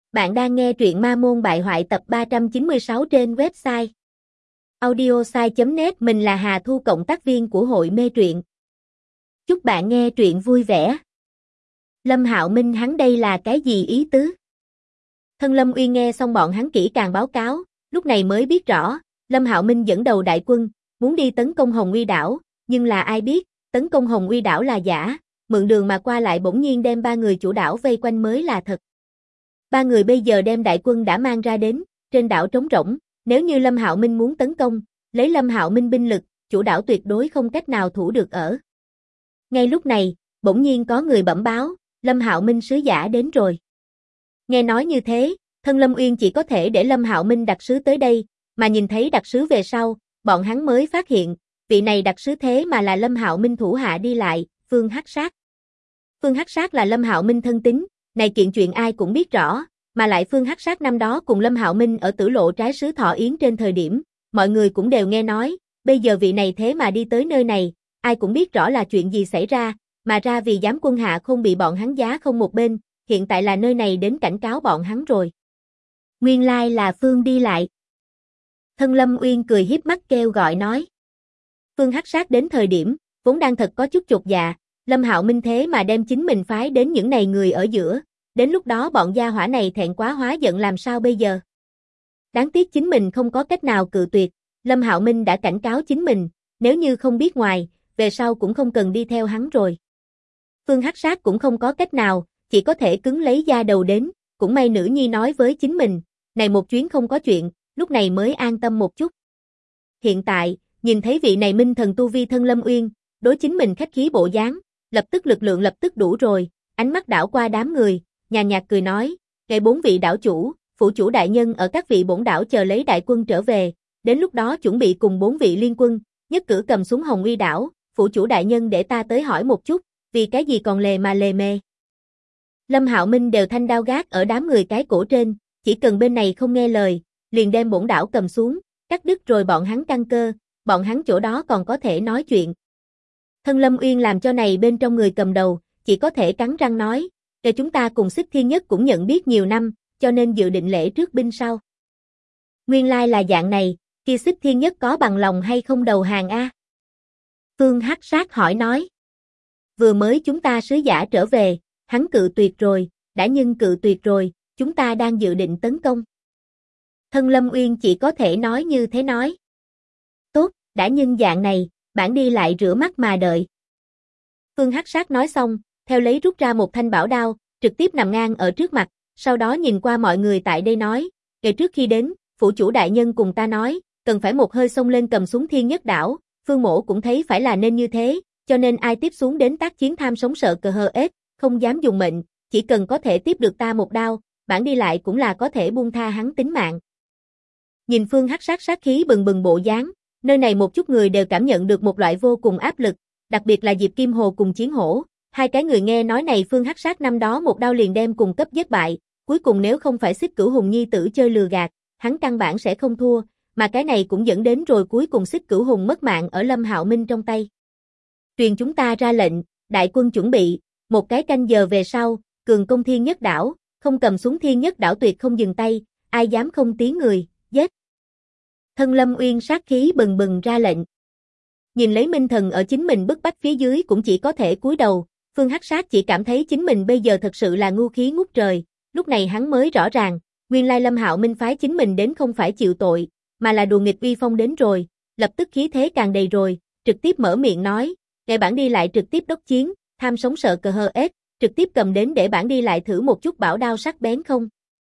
Bạn đang nghe truyện Ma Môn Bại Hoại tập 396 trên website audiosai.net. Mình là Hà Thu, cộng tác viên của hội mê truyện. Chúc bạn nghe truyện vui vẻ. Lâm Hạo Minh hắn đây là cái gì ý tứ? Thân Lâm Uyên nghe xong bọn hắn kỹ càng báo cáo, lúc này mới biết rõ, Lâm Hạo Minh dẫn đầu đại quân, muốn đi tấn công Hồng Uy đảo, nhưng là ai biết, tấn công Hồng Uy đảo là giả, mượn đường mà qua lại bỗng nhiên đem ba người chủ đảo vây quanh mới là thật. Ba người bây giờ đem đại quân đã mang ra đến, trên đảo trống rỗng, nếu như Lâm Hạo Minh muốn tấn công, lấy Lâm Hạo Minh binh lực, chủ đảo tuyệt đối không cách nào thủ được ở. Ngay lúc này, bỗng nhiên có người bẩm báo, Lâm Hạo Minh sứ giả đến rồi. Nghe nói như thế, thân Lâm Uyên chỉ có thể để Lâm Hạo Minh đặc sứ tới đây, mà nhìn thấy đặc sứ về sau, bọn hắn mới phát hiện, vị này đặc sứ thế mà là Lâm Hạo Minh thủ hạ đi lại, Phương Hắc Sát. Phương Hắc Sát là Lâm Hạo Minh thân tín, này kiện chuyện ai cũng biết rõ, mà lại Phương Hắc Sát năm đó cùng Lâm Hạo Minh ở Tử Lộ trái sứ Thọ Yến trên thời điểm, mọi người cũng đều nghe nói, bây giờ vị này thế mà đi tới nơi này, ai cũng biết rõ là chuyện gì xảy ra, mà ra vì giám quân Hạ Khôn bị bọn hắn giá không một bên, hiện tại là nơi này đến cảnh cáo bọn hắn rồi. Nguyên lai là Phương đi lại. Thân Lâm Uyên cười hiếp mắt kêu gọi nói. Phương Hắc Sát đến thời điểm, vốn đang thật có chút chột dạ, Lâm Hạo Minh thế mà đem chính mình phái đến những này người ở giữa, đến lúc đó bọn gia hỏa này thẹn quá hóa giận làm sao bây giờ? Đáng tiếc chính mình không có cách nào cự tuyệt, Lâm Hạo Minh đã cảnh cáo chính mình, nếu như không biết ngoài, về sau cũng không cần đi theo hắn rồi. Phương Hắc Sát cũng không có cách nào, chỉ có thể cứng lấy da đầu đến, cũng may nữ nhi nói với chính mình, này một chuyến không có chuyện, lúc này mới an tâm một chút. Hiện tại, nhìn thấy vị này minh thần tu vi thân Lâm Uyên, đối chính mình khách khí bộ dáng, lập tức lực lượng lập tức đủ rồi, ánh mắt đảo qua đám người, nhàn nhạt cười nói, kể 4 vị đảo chủ, phủ chủ đại nhân ở các vị bổn đảo chờ lấy đại quân trở về, đến lúc đó chuẩn bị cùng 4 vị liên quân, nhất cử cầm xuống Hồng Uy đảo, phủ chủ đại nhân để ta tới hỏi một chút, vì cái gì còn lề mà lề mề. Lâm Hạo Minh đều thanh đao gác ở đám người cái cổ trên, chỉ cần bên này không nghe lời, liền đem bổn đảo cầm xuống, cắt đứt rồi bọn hắn căn cơ, bọn hắn chỗ đó còn có thể nói chuyện. Thân Lâm Uyên làm cho này bên trong người cầm đầu, chỉ có thể cắn răng nói, để chúng ta cùng Xích Thiên Nhất cũng nhận biết nhiều năm, cho nên dự định lễ trước binh sau. Nguyên lai là dạng này, kia Xích Thiên Nhất có bằng lòng hay không đầu hàng a? Phương Hắc Sát hỏi nói. Vừa mới chúng ta sứ giả trở về, hắn cự tuyệt rồi, đã nhưng cự tuyệt rồi, chúng ta đang dự định tấn công. Thân Lâm Uyên chỉ có thể nói như thế nói. Tốt, đã nhưng dạng này, bản đi lại rửa mắt mà đợi. Phương Hắc Sát nói xong, theo lấy rút ra một thanh bảo đao, trực tiếp nằm ngang ở trước mặt, sau đó nhìn qua mọi người tại đây nói, ngày trước khi đến, phủ chủ đại nhân cùng ta nói, cần phải một hơi xông lên cầm xuống Thiên Nhất đảo, Phương Mỗ cũng thấy phải là nên như thế, cho nên ai tiếp xuống đến tác chiến tham sống sợ cờ hờ ết, không dám dùng mệnh, chỉ cần có thể tiếp được ta một đao, bản đi lại cũng là có thể buông tha hắn tính mạng. Nhìn Phương Hắc Sát sát khí bừng bừng bộ dáng, nơi này một chút người đều cảm nhận được một loại vô cùng áp lực, đặc biệt là Diệp Kim Hồ cùng Chiến Hổ, hai cái người nghe nói này Phương Hắc Sát năm đó một đao liền đem cùng cấp giết bại, cuối cùng nếu không phải Xích Cửu Hùng nhi tử chơi lừa gạt, hắn căn bản sẽ không thua, mà cái này cũng dẫn đến rồi cuối cùng Xích Cửu Hùng mất mạng ở Lâm Hạo Minh trong tay. Truyền chúng ta ra lệnh, đại quân chuẩn bị, một cái canh giờ về sau, cường công Thiên Nhất đảo, không cầm xuống Thiên Nhất đảo tuyệt không dừng tay, ai dám không tiếng người, giết. Thân Lâm Uyên sát khí bừng bừng ra lệnh. Nhìn lấy minh thần ở chính mình bức bách phía dưới cũng chỉ có thể cúi đầu, Phương Hắc Sát chỉ cảm thấy chính mình bây giờ thật sự là ngu khí ngút trời, lúc này hắn mới rõ ràng, nguyên lai Lâm Hạo Minh phái chính mình đến không phải chịu tội, mà là đùa nghịch uy phong đến rồi, lập tức khí thế càng đầy rồi, trực tiếp mở miệng nói, để bản đi lại trực tiếp đốc chiến, tham sống sợ cờ hờ ết, trực tiếp cầm đến để bản đi lại thử một chút bảo đao sắc bén không.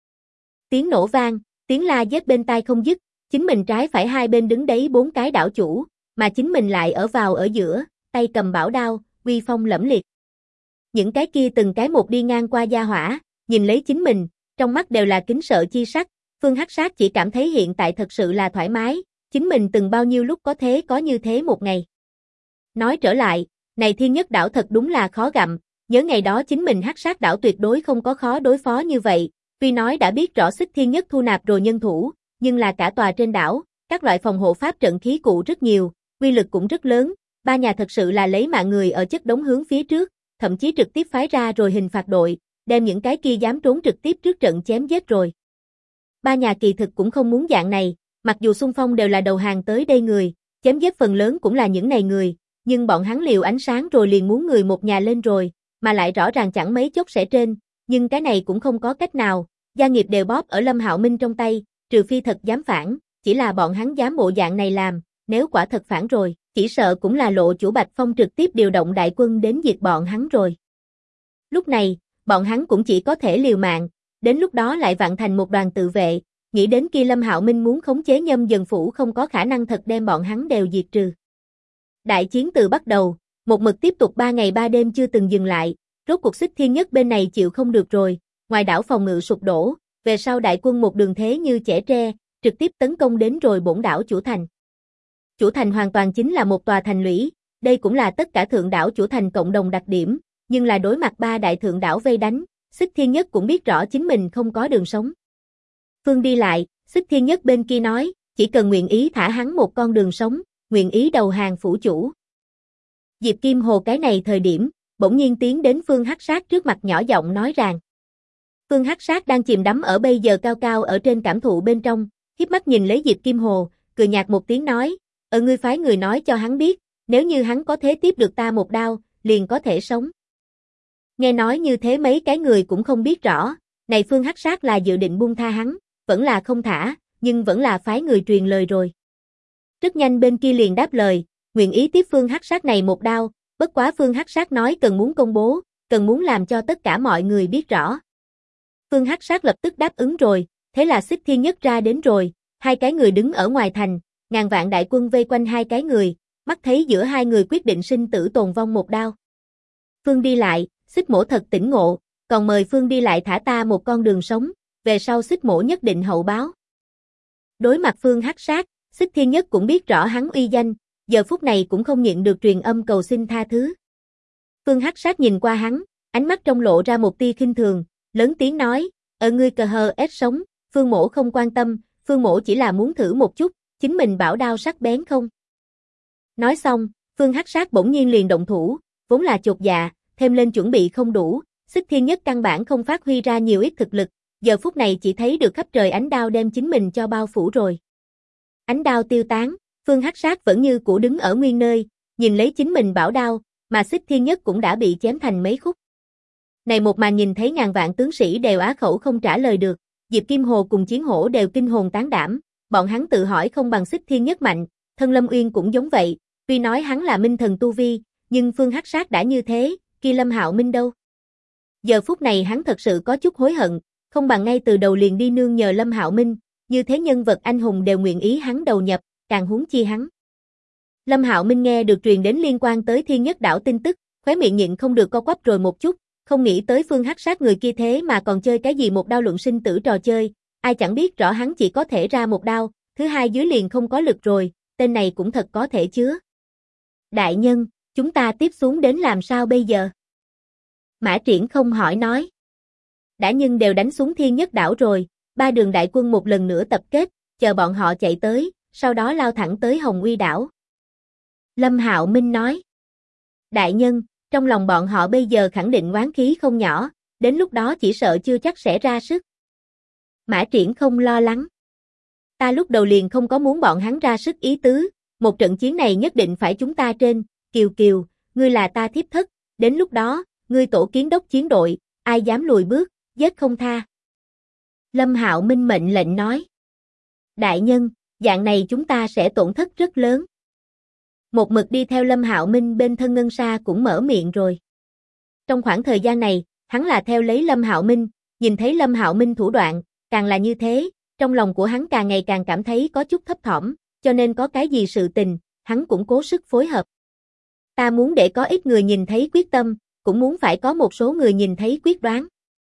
Tiếng nổ vang, tiếng la giết bên tai không dứt, chính mình trái phải hai bên đứng đấy 4 cái đảo chủ, mà chính mình lại ở vào ở giữa, tay cầm bảo đao, uy phong lẫm liệt. Những cái kia từng cái một đi ngang qua gia hỏa, nhìn lấy chính mình, trong mắt đều là kính sợ chi sắc, Phương Hắc Sát chỉ cảm thấy hiện tại thật sự là thoải mái, chính mình từng bao nhiêu lúc có như thế một ngày. Nói trở lại, này Thiên Nhất đảo thật đúng là khó gặm, nhớ ngày đó chính mình Hắc Sát đảo tuyệt đối không có khó đối phó như vậy, tuy nói đã biết rõ Xích Thiên Nhất thu nạp rồi nhân thủ, nhưng là cả tòa trên đảo, các loại phòng hộ pháp trận khí cụ rất nhiều, uy lực cũng rất lớn, ba nhà thật sự là lấy mạng người ở chất đống hướng phía trước, thậm chí trực tiếp phái ra rồi hình phạt đội, đem những cái kia dám trốn trực tiếp trước trận chém giết rồi. Ba nhà kỳ thực cũng không muốn dạng này, mặc dù xung phong đều là đầu hàng tới đây người, chém giết phần lớn cũng là những này người, nhưng bọn hắn liều ánh sáng rồi liền muốn người một nhà lên rồi, mà lại rõ ràng chẳng mấy chốc sẽ trên, nhưng cái này cũng không có cách nào, gia nghiệp đều bóp ở Lâm Hạo Minh trong tay, trừ phi thật dám phản, chỉ là bọn hắn dám bộ dạng này làm, nếu quả thật phản rồi, chỉ sợ cũng là lộ chủ Bạch Phong trực tiếp điều động đại quân đến diệt bọn hắn rồi. Lúc này, bọn hắn cũng chỉ có thể liều mạng, đến lúc đó lại vặn thành một đoàn tự vệ, nghĩ đến kia Lâm Hạo Minh muốn khống chế Nhâm Dần Phủ không có khả năng thật đem bọn hắn đều diệt trừ. Đại chiến từ bắt đầu, một mực tiếp tục 3 ngày 3 đêm chưa từng dừng lại, rốt cuộc Xích Thiên Nhất bên này chịu không được rồi, ngoài đảo phòng ngự sụp đổ, về sau đại quân một đường thế như chẻ tre, trực tiếp tấn công đến rồi bổn đảo chủ thành. Chủ thành hoàn toàn chính là một tòa thành lũy, đây cũng là tất cả thượng đảo chủ thành cộng đồng đặc điểm, nhưng là đối mặt 3 đại thượng đảo vây đánh, Xích Thiên Nhất cũng biết rõ chính mình không có đường sống. Phương đi lại, Xích Thiên Nhất bên kia nói, chỉ cần nguyện ý thả hắn một con đường sống, nguyện ý đầu hàng phủ chủ. Diệp Kim Hồ cái này thời điểm, bỗng nhiên tiến đến Phương Hắc Sát trước mặt nhỏ giọng nói rằng. Phương Hắc Sát đang chìm đắm ở bây giờ cao cao ở trên cảm thụ bên trong, hiếp mắt nhìn lấy Diệp Kim Hồ, cười nhạt một tiếng nói, ngươi phái người nói cho hắn biết, nếu như hắn có thể tiếp được ta một đao, liền có thể sống. Nghe nói như thế mấy cái người cũng không biết rõ, này Phương Hắc Sát là dự định buông tha hắn, vẫn là không thả, nhưng vẫn là phái người truyền lời rồi. Rất nhanh bên kia liền đáp lời, nguyện ý tiếp Phương Hắc Sát này một đao, bất quá Phương Hắc Sát nói cần muốn công bố, cần muốn làm cho tất cả mọi người biết rõ. Phương Hắc Sát lập tức đáp ứng rồi, thế là Xích Thiên Nhất ra đến rồi, hai cái người đứng ở ngoài thành, ngàn vạn đại quân vây quanh hai cái người, mắt thấy giữa hai người quyết định sinh tử tồn vong một đao. Phương đi lại, Xích Mỗ thật tỉnh ngộ, còn mời Phương đi lại thả ta một con đường sống, về sau Xích Mỗ nhất định hậu báo. Đối mặt Phương Hắc Sát, Xích Thiên Nhất cũng biết rõ hắn uy danh, giờ phút này cũng không nhịn được truyền âm cầu xin tha thứ. Phương Hắc Sát nhìn qua hắn, ánh mắt trong lộ ra một tia khinh thường, lớn tiếng nói, ngươi cờ hờ ép sống, Phương Mỗ không quan tâm, Phương Mỗ chỉ là muốn thử một chút, chính mình bảo đao sắc bén không. Nói xong, Phương Hắc Sát bỗng nhiên liền động thủ, vốn là chột dạ, thêm lên chuẩn bị không đủ, Xích Thiên Nhất căn bản không phát huy ra nhiều ít thực lực, giờ phút này chỉ thấy được khắp trời ánh đao đem chính mình cho bao phủ rồi. Ánh đao tiêu tán, Phương Hắc Sát vẫn như cũ đứng ở nguyên nơi, nhìn lấy chính mình bảo đao, mà Xích Thiên Nhất cũng đã bị chém thành mấy khúc. Này một màn nhìn thấy ngàn vạn tướng sĩ đều á khẩu không trả lời được, Diệp Kim Hồ cùng Chiến Hổ đều kinh hồn tán đảm, bọn hắn tự hỏi không bằng Xích Thiên Nhất mạnh, thân Lâm Uyên cũng giống vậy, tuy nói hắn là minh thần tu vi, nhưng Phương Hắc Sát đã như thế, kia Lâm Hạo Minh đâu? Giờ phút này hắn thật sự có chút hối hận, không bằng ngay từ đầu liền đi nương nhờ Lâm Hạo Minh, như thế nhân vật anh hùng đều nguyện ý hắn đầu nhập, càng huống chi hắn. Lâm Hạo Minh nghe được truyền đến liên quan tới Thiên Nhất đảo tin tức, khóe miệng nhịn không được co quắp rồi một chút, không nghĩ tới Phương Hắc Sát người kia thế mà còn chơi cái gì một đao luận sinh tử trò chơi, ai chẳng biết rõ hắn chỉ có thể ra một đao, thứ hai dưới liền không có lực rồi, tên này cũng thật có thể chứa. Đại nhân, chúng ta tiếp xuống đến làm sao bây giờ? Mã Triển không hỏi nói. Đã nhưng đều đánh xuống Thiên Nhất đảo rồi, ba đường đại quân một lần nữa tập kết, chờ bọn họ chạy tới, sau đó lao thẳng tới Hồng Uy đảo. Lâm Hạo Minh nói. Đại nhân, trong lòng bọn họ bây giờ khẳng định oán khí không nhỏ, đến lúc đó chỉ sợ chưa chắc sẽ ra sức. Mã Triển không lo lắng. Ta lúc đầu liền không có muốn bọn hắn ra sức ý tứ, một trận chiến này nhất định phải chúng ta trên, Kiều Kiều, ngươi là ta thiếp thất, đến lúc đó, ngươi tổ kiến đốc chiến đội, ai dám lùi bước, giết không tha. Lâm Hạo Minh mệnh lệnh nói. Đại nhân, dạng này chúng ta sẽ tổn thất rất lớn. Một mực đi theo Lâm Hạo Minh bên thân Ngân Sa cũng mở miệng rồi. Trong khoảng thời gian này, hắn là theo lấy Lâm Hạo Minh, nhìn thấy Lâm Hạo Minh thủ đoạn, càng là như thế, trong lòng của hắn càng ngày càng cảm thấy có chút thấp thỏm, cho nên có cái gì sự tình, hắn cũng cố sức phối hợp. Ta muốn để có ít người nhìn thấy quyết tâm, cũng muốn phải có một số người nhìn thấy quyết đoán.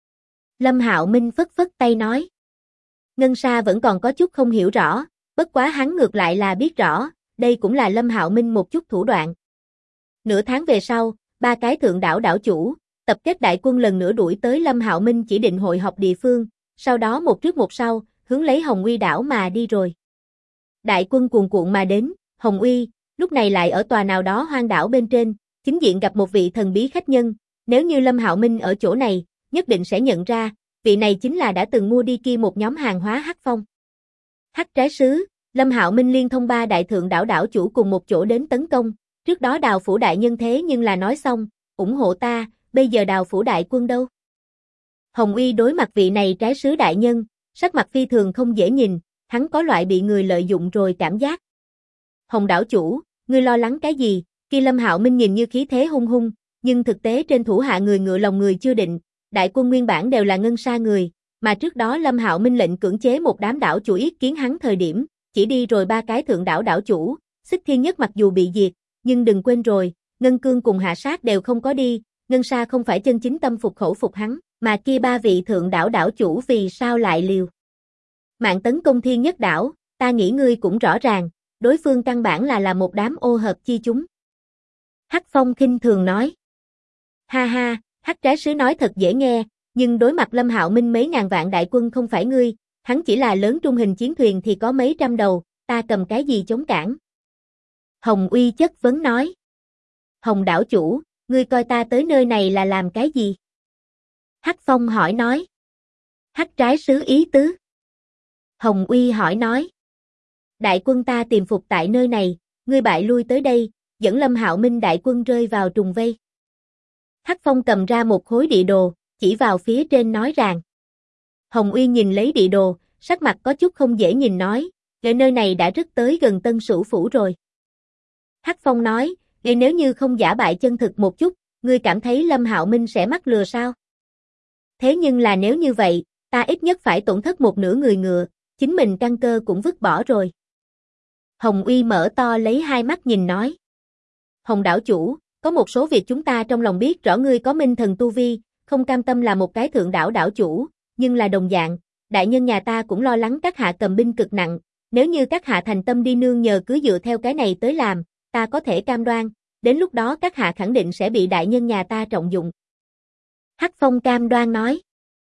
Lâm Hạo Minh phất phất tay nói. Ngân Sa vẫn còn có chút không hiểu rõ, bất quá hắn ngược lại là biết rõ, đây cũng là Lâm Hạo Minh một chút thủ đoạn. Nửa tháng về sau, ba cái thượng đảo đảo chủ, tập kết đại quân lần nữa đuổi tới Lâm Hạo Minh chỉ định hội họp địa phương, sau đó một trước một sau, hướng lấy Hồng Uy đảo mà đi rồi. Đại quân cuồn cuộn mà đến, Hồng Uy, lúc này lại ở tòa nào đó hoang đảo bên trên, chính diện gặp một vị thần bí khách nhân, nếu như Lâm Hạo Minh ở chỗ này, nhất định sẽ nhận ra, vị này chính là đã từng mua đi kia một nhóm hàng hóa Hắc Phong. Hắc trái sứ, Lâm Hạo Minh liên thông 3 đại thượng đảo đảo chủ cùng một chỗ đến tấn công, trước đó Đào phủ đại nhân thế nhưng là nói xong, ủng hộ ta, bây giờ Đào phủ đại quân đâu? Hồng Uy đối mặt vị này trái sứ đại nhân, sắc mặt phi thường không dễ nhìn, hắn có loại bị người lợi dụng rồi cảm giác. Hồng đảo chủ, ngươi lo lắng cái gì? Kia Lâm Hạo Minh nhìn như khí thế hung hung, nhưng thực tế trên thủ hạ người ngựa lòng người chưa định, đại quân nguyên bản đều là ngân sa người, mà trước đó Lâm Hạo Minh lệnh cưỡng chế một đám đảo chủ yết kiến hắn thời điểm, chỉ đi rồi 3 cái thượng đảo đảo chủ, Xích Thiên Nhất mặc dù bị diệt, nhưng đừng quên rồi, Ngân Cương cùng Hạ Sát đều không có đi, ngân sa không phải chân chính tâm phục khẩu phục hắn, mà kia 3 vị thượng đảo đảo chủ vì sao lại liều mạng tấn công Thiên Nhất đảo, ta nghĩ ngươi cũng rõ ràng, đối phương căn bản là một đám ô hợp chi chúng. Hắc Phong khinh thường nói. Ha ha, Hắc trái sứ nói thật dễ nghe, nhưng đối mặt Lâm Hạo Minh mấy ngàn vạn đại quân không phải ngươi, hắn chỉ là lớn trung hình chiến thuyền thì có mấy trăm đầu, ta cầm cái gì chống cản? Hồng Uy chất vấn nói. Hồng đảo chủ, ngươi coi ta tới nơi này là làm cái gì? Hắc Phong hỏi nói. Hắc trái sứ ý tứ. Hồng Uy hỏi nói. Đại quân ta tìm phục tại nơi này, ngươi bại lui tới đây, dẫn Lâm Hạo Minh đại quân rơi vào trùng vây. Hắc Phong cầm ra một khối địa đồ, chỉ vào phía trên nói rằng. Hồng Uy nhìn lấy địa đồ, sắc mặt có chút không dễ nhìn nói, nơi này đã rất tới gần Tân Sửu phủ rồi. Hắc Phong nói, nếu như không giả bại chân thực một chút, ngươi cảm thấy Lâm Hạo Minh sẽ mắc lừa sao? Thế nhưng là nếu như vậy, ta ít nhất phải tổn thất một nửa người ngựa, chính mình căn cơ cũng vứt bỏ rồi. Hồng Uy mở to lấy hai mắt nhìn nói. Hồng đảo chủ, có một số việc chúng ta trong lòng biết rõ ngươi có minh thần tu vi, không cam tâm là một cái thượng đảo đảo chủ, nhưng là đồng dạng, đại nhân nhà ta cũng lo lắng các hạ cầm binh cực nặng, nếu như các hạ thành tâm đi nương nhờ cứ dựa theo cái này tới làm, ta có thể cam đoan, đến lúc đó các hạ khẳng định sẽ bị đại nhân nhà ta trọng dụng. Hắc Phong cam đoan nói.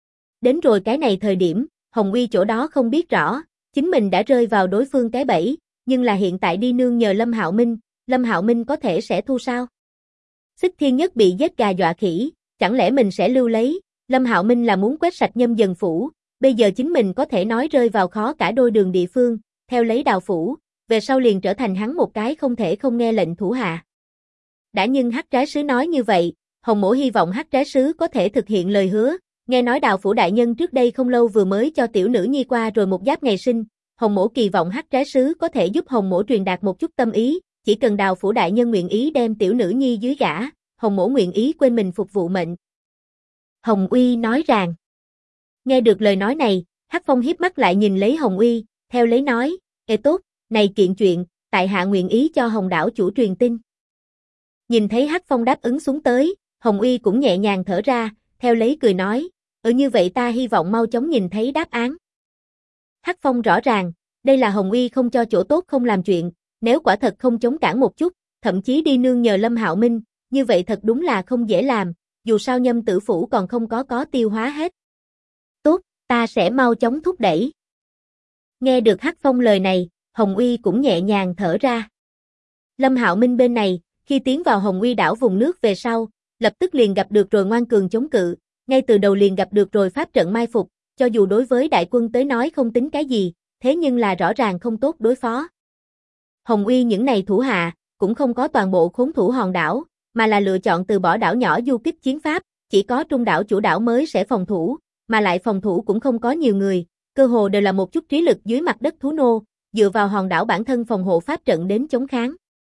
Đến rồi cái này thời điểm, Hồng Uy chỗ đó không biết rõ, chính mình đã rơi vào đối phương cái bẫy, nhưng là hiện tại đi nương nhờ Lâm Hạo Minh có thể sẽ thu sao? Xích Thiên Nhất bị giết gà dọa khỉ, chẳng lẽ mình sẽ lưu lấy, Lâm Hạo Minh là muốn quét sạch Nhâm Dần phủ, bây giờ chính mình có thể nói rơi vào khó cả đôi đường địa phương, theo lấy Đào phủ, về sau liền trở thành hắn một cái không thể không nghe lệnh thủ hạ. Đã nhưng Hắc trái sứ nói như vậy, Hồng Mỗ hy vọng Hắc trái sứ có thể thực hiện lời hứa, nghe nói Đào phủ đại nhân trước đây không lâu vừa mới cho tiểu nữ nhi qua rồi một giáp ngày sinh, Hồng Mỗ kỳ vọng Hắc trái sứ có thể giúp Hồng Mỗ truyền đạt một chút tâm ý, chỉ cần Đào phủ đại nhân nguyện ý đem tiểu nữ nhi dưới gả, Hồng Mỗ nguyện ý quên mình phục vụ mệnh. Hồng Uy nói rằng. Nghe được lời nói này, Hắc Phong hiếp mắt lại nhìn lấy Hồng Uy, theo lấy nói, ê tốt, này kiện chuyện, tại hạ nguyện ý cho Hồng đảo chủ truyền tin. Nhìn thấy Hắc Phong đáp ứng xuống tới, Hồng Uy cũng nhẹ nhàng thở ra, theo lấy cười nói, như vậy ta hy vọng mau chóng nhìn thấy đáp án. Hắc Phong rõ ràng, đây là Hồng Uy không cho chỗ tốt không làm chuyện, nếu quả thật không chống cản một chút, thậm chí đi nương nhờ Lâm Hạo Minh, như vậy thật đúng là không dễ làm, dù sao Nhâm Tử phủ còn không có tiêu hóa hết. Tốt, ta sẽ mau chóng thúc đẩy. Nghe được Hắc Phong lời này, Hồng Uy cũng nhẹ nhàng thở ra. Lâm Hạo Minh bên này, khi tiến vào Hồng Uy đảo vùng nước về sau, lập tức liền gặp được rồi ngoan cường chống cự, ngay từ đầu liền gặp được rồi pháp trận mai phục, cho dù đối với đại quân tới nói không tính cái gì, thế nhưng là rõ ràng không tốt đối phó. Hồng Uy những này thủ hạ, cũng không có toàn bộ khốn thủ hòn đảo, mà là lựa chọn từ bỏ đảo nhỏ du kích chiến pháp, chỉ có trung đảo chủ đảo mới sẽ phòng thủ, mà lại phòng thủ cũng không có nhiều người, cơ hồ đều là một chút trí lực dưới mặt đất thú nô, dựa vào hòn đảo bản thân phòng hộ pháp trận đến chống kháng.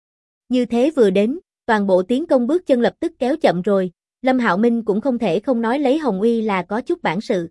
Như thế vừa đến, toàn bộ tiến công bước chân lập tức kéo chậm rồi, Lâm Hạo Minh cũng không thể không nói lấy Hồng Uy là có chút bản sự.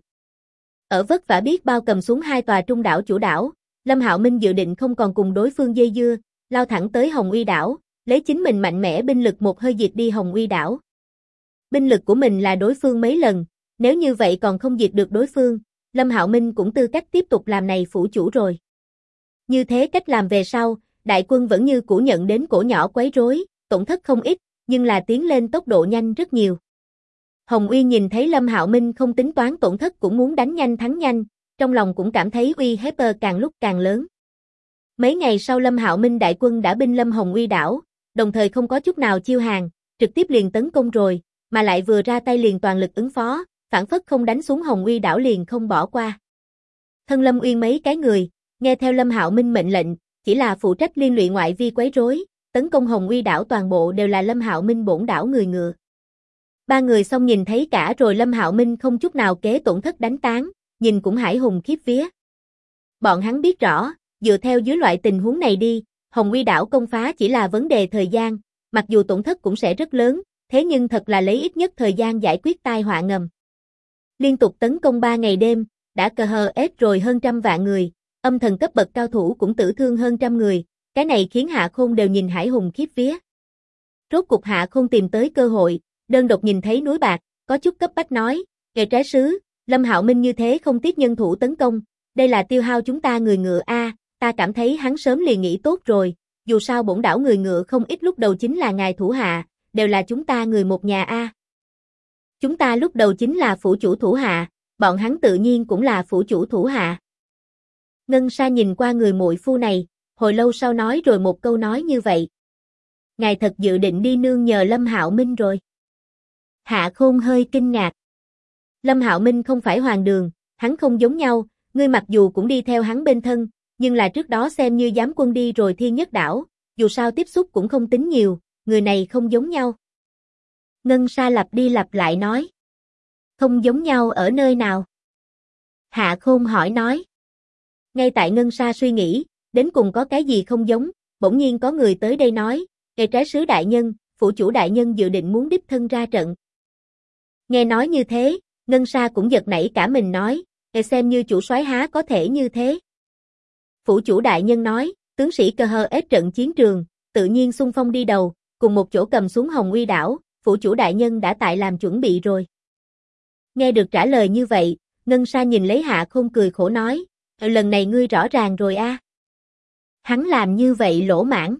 Ở vất vả biết bao cầm xuống 2 tòa trung đảo chủ đảo, Lâm Hạo Minh dự định không còn cùng đối phương dây dưa, lao thẳng tới Hồng Uy đảo, lấy chính mình mạnh mẽ binh lực một hơi diệt đi Hồng Uy đảo. Binh lực của mình là đối phương mấy lần, nếu như vậy còn không diệt được đối phương, Lâm Hạo Minh cũng tư cách tiếp tục làm này phủ chủ rồi. Như thế cách làm về sau, đại quân vẫn như cũ nhận đến cổ nhỏ quấy rối, tổn thất không ít, nhưng là tiến lên tốc độ nhanh rất nhiều. Hồng Uy nhìn thấy Lâm Hạo Minh không tính toán tổn thất cũng muốn đánh nhanh thắng nhanh, trong lòng cũng cảm thấy uy hiếp càng lúc càng lớn. Mấy ngày sau Lâm Hạo Minh đại quân đã binh lâm Hồng Uy đảo, đồng thời không có chút nào chiêu hàng, trực tiếp liền tấn công rồi, mà lại vừa ra tay liền toàn lực ứng phó, phản phất không đánh xuống Hồng Uy đảo liền không bỏ qua. Thân Lâm Uyên mấy cái người, nghe theo Lâm Hạo Minh mệnh lệnh, chỉ là phụ trách liên lụy ngoại vi quấy rối, tấn công Hồng Uy đảo toàn bộ đều là Lâm Hạo Minh bổn đảo người ngựa. Ba người xong nhìn thấy cả rồi Lâm Hạo Minh không chút nào kế tổn thất đánh tán, nhìn cũng hãi hùng khiếp vía. Bọn hắn biết rõ, dựa theo dưới loại tình huống này đi, Hồng Uy đảo công phá chỉ là vấn đề thời gian, mặc dù tổn thất cũng sẽ rất lớn, thế nhưng thật là lấy ít nhất thời gian giải quyết tai họa ngầm. Liên tục tấn công 3 ngày đêm, đã cờ hờ ết rồi hơn 100 vạn người, âm thần cấp bậc cao thủ cũng tử thương hơn 100 người, cái này khiến Hạ Khôn đều nhìn hãi hùng khiếp vía. Rốt cục Hạ Khôn tìm tới cơ hội, đơn độc nhìn thấy núi bạc, có chút cấp bách nói, "Ngài trái sứ, Lâm Hạo Minh như thế không tiếp nhân thủ tấn công, đây là tiêu hao chúng ta người ngựa a, ta cảm thấy hắn sớm liền nghĩ tốt rồi, dù sao bổn đảo người ngựa không ít lúc đầu chính là ngài thủ hạ, đều là chúng ta người một nhà a. Chúng ta lúc đầu chính là phủ chủ thủ hạ, bọn hắn tự nhiên cũng là phủ chủ thủ hạ." Ngân Sa nhìn qua người muội phu này, hồi lâu sau nói rồi một câu nói như vậy. "Ngài thật dự định đi nương nhờ Lâm Hạo Minh rồi?" Hạ Khôn hơi kinh ngạc. Lâm Hạo Minh không phải hoàng đường, hắn không giống nhau, ngươi mặc dù cũng đi theo hắn bên thân, nhưng là trước đó xem như giám quân đi rồi Thiên Nhất đảo, dù sao tiếp xúc cũng không tính nhiều, người này không giống nhau. Ngân Sa lặp đi lặp lại nói. Không giống nhau ở nơi nào? Hạ Khôn hỏi nói. Ngay tại Ngân Sa suy nghĩ, đến cùng có cái gì không giống, bỗng nhiên có người tới đây nói, "Ngài trái sứ đại nhân, phủ chủ đại nhân dự định muốn đích thân ra trận." Nghe nói như thế, Ngân Sa cũng giật nảy cả mình nói, "Ngài xem như chủ soái há có thể như thế?" Phủ chủ đại nhân nói, "Tướng sĩ cờ hờ ết trận chiến trường, tự nhiên xung phong đi đầu, cùng một chỗ cầm xuống Hồng Uy đảo, phủ chủ đại nhân đã tại làm chuẩn bị rồi." Nghe được trả lời như vậy, Ngân Sa nhìn lấy Hạ Khôn cười khổ nói, "Lần này ngươi rõ ràng rồi a." Hắn làm như vậy lỗ mãng.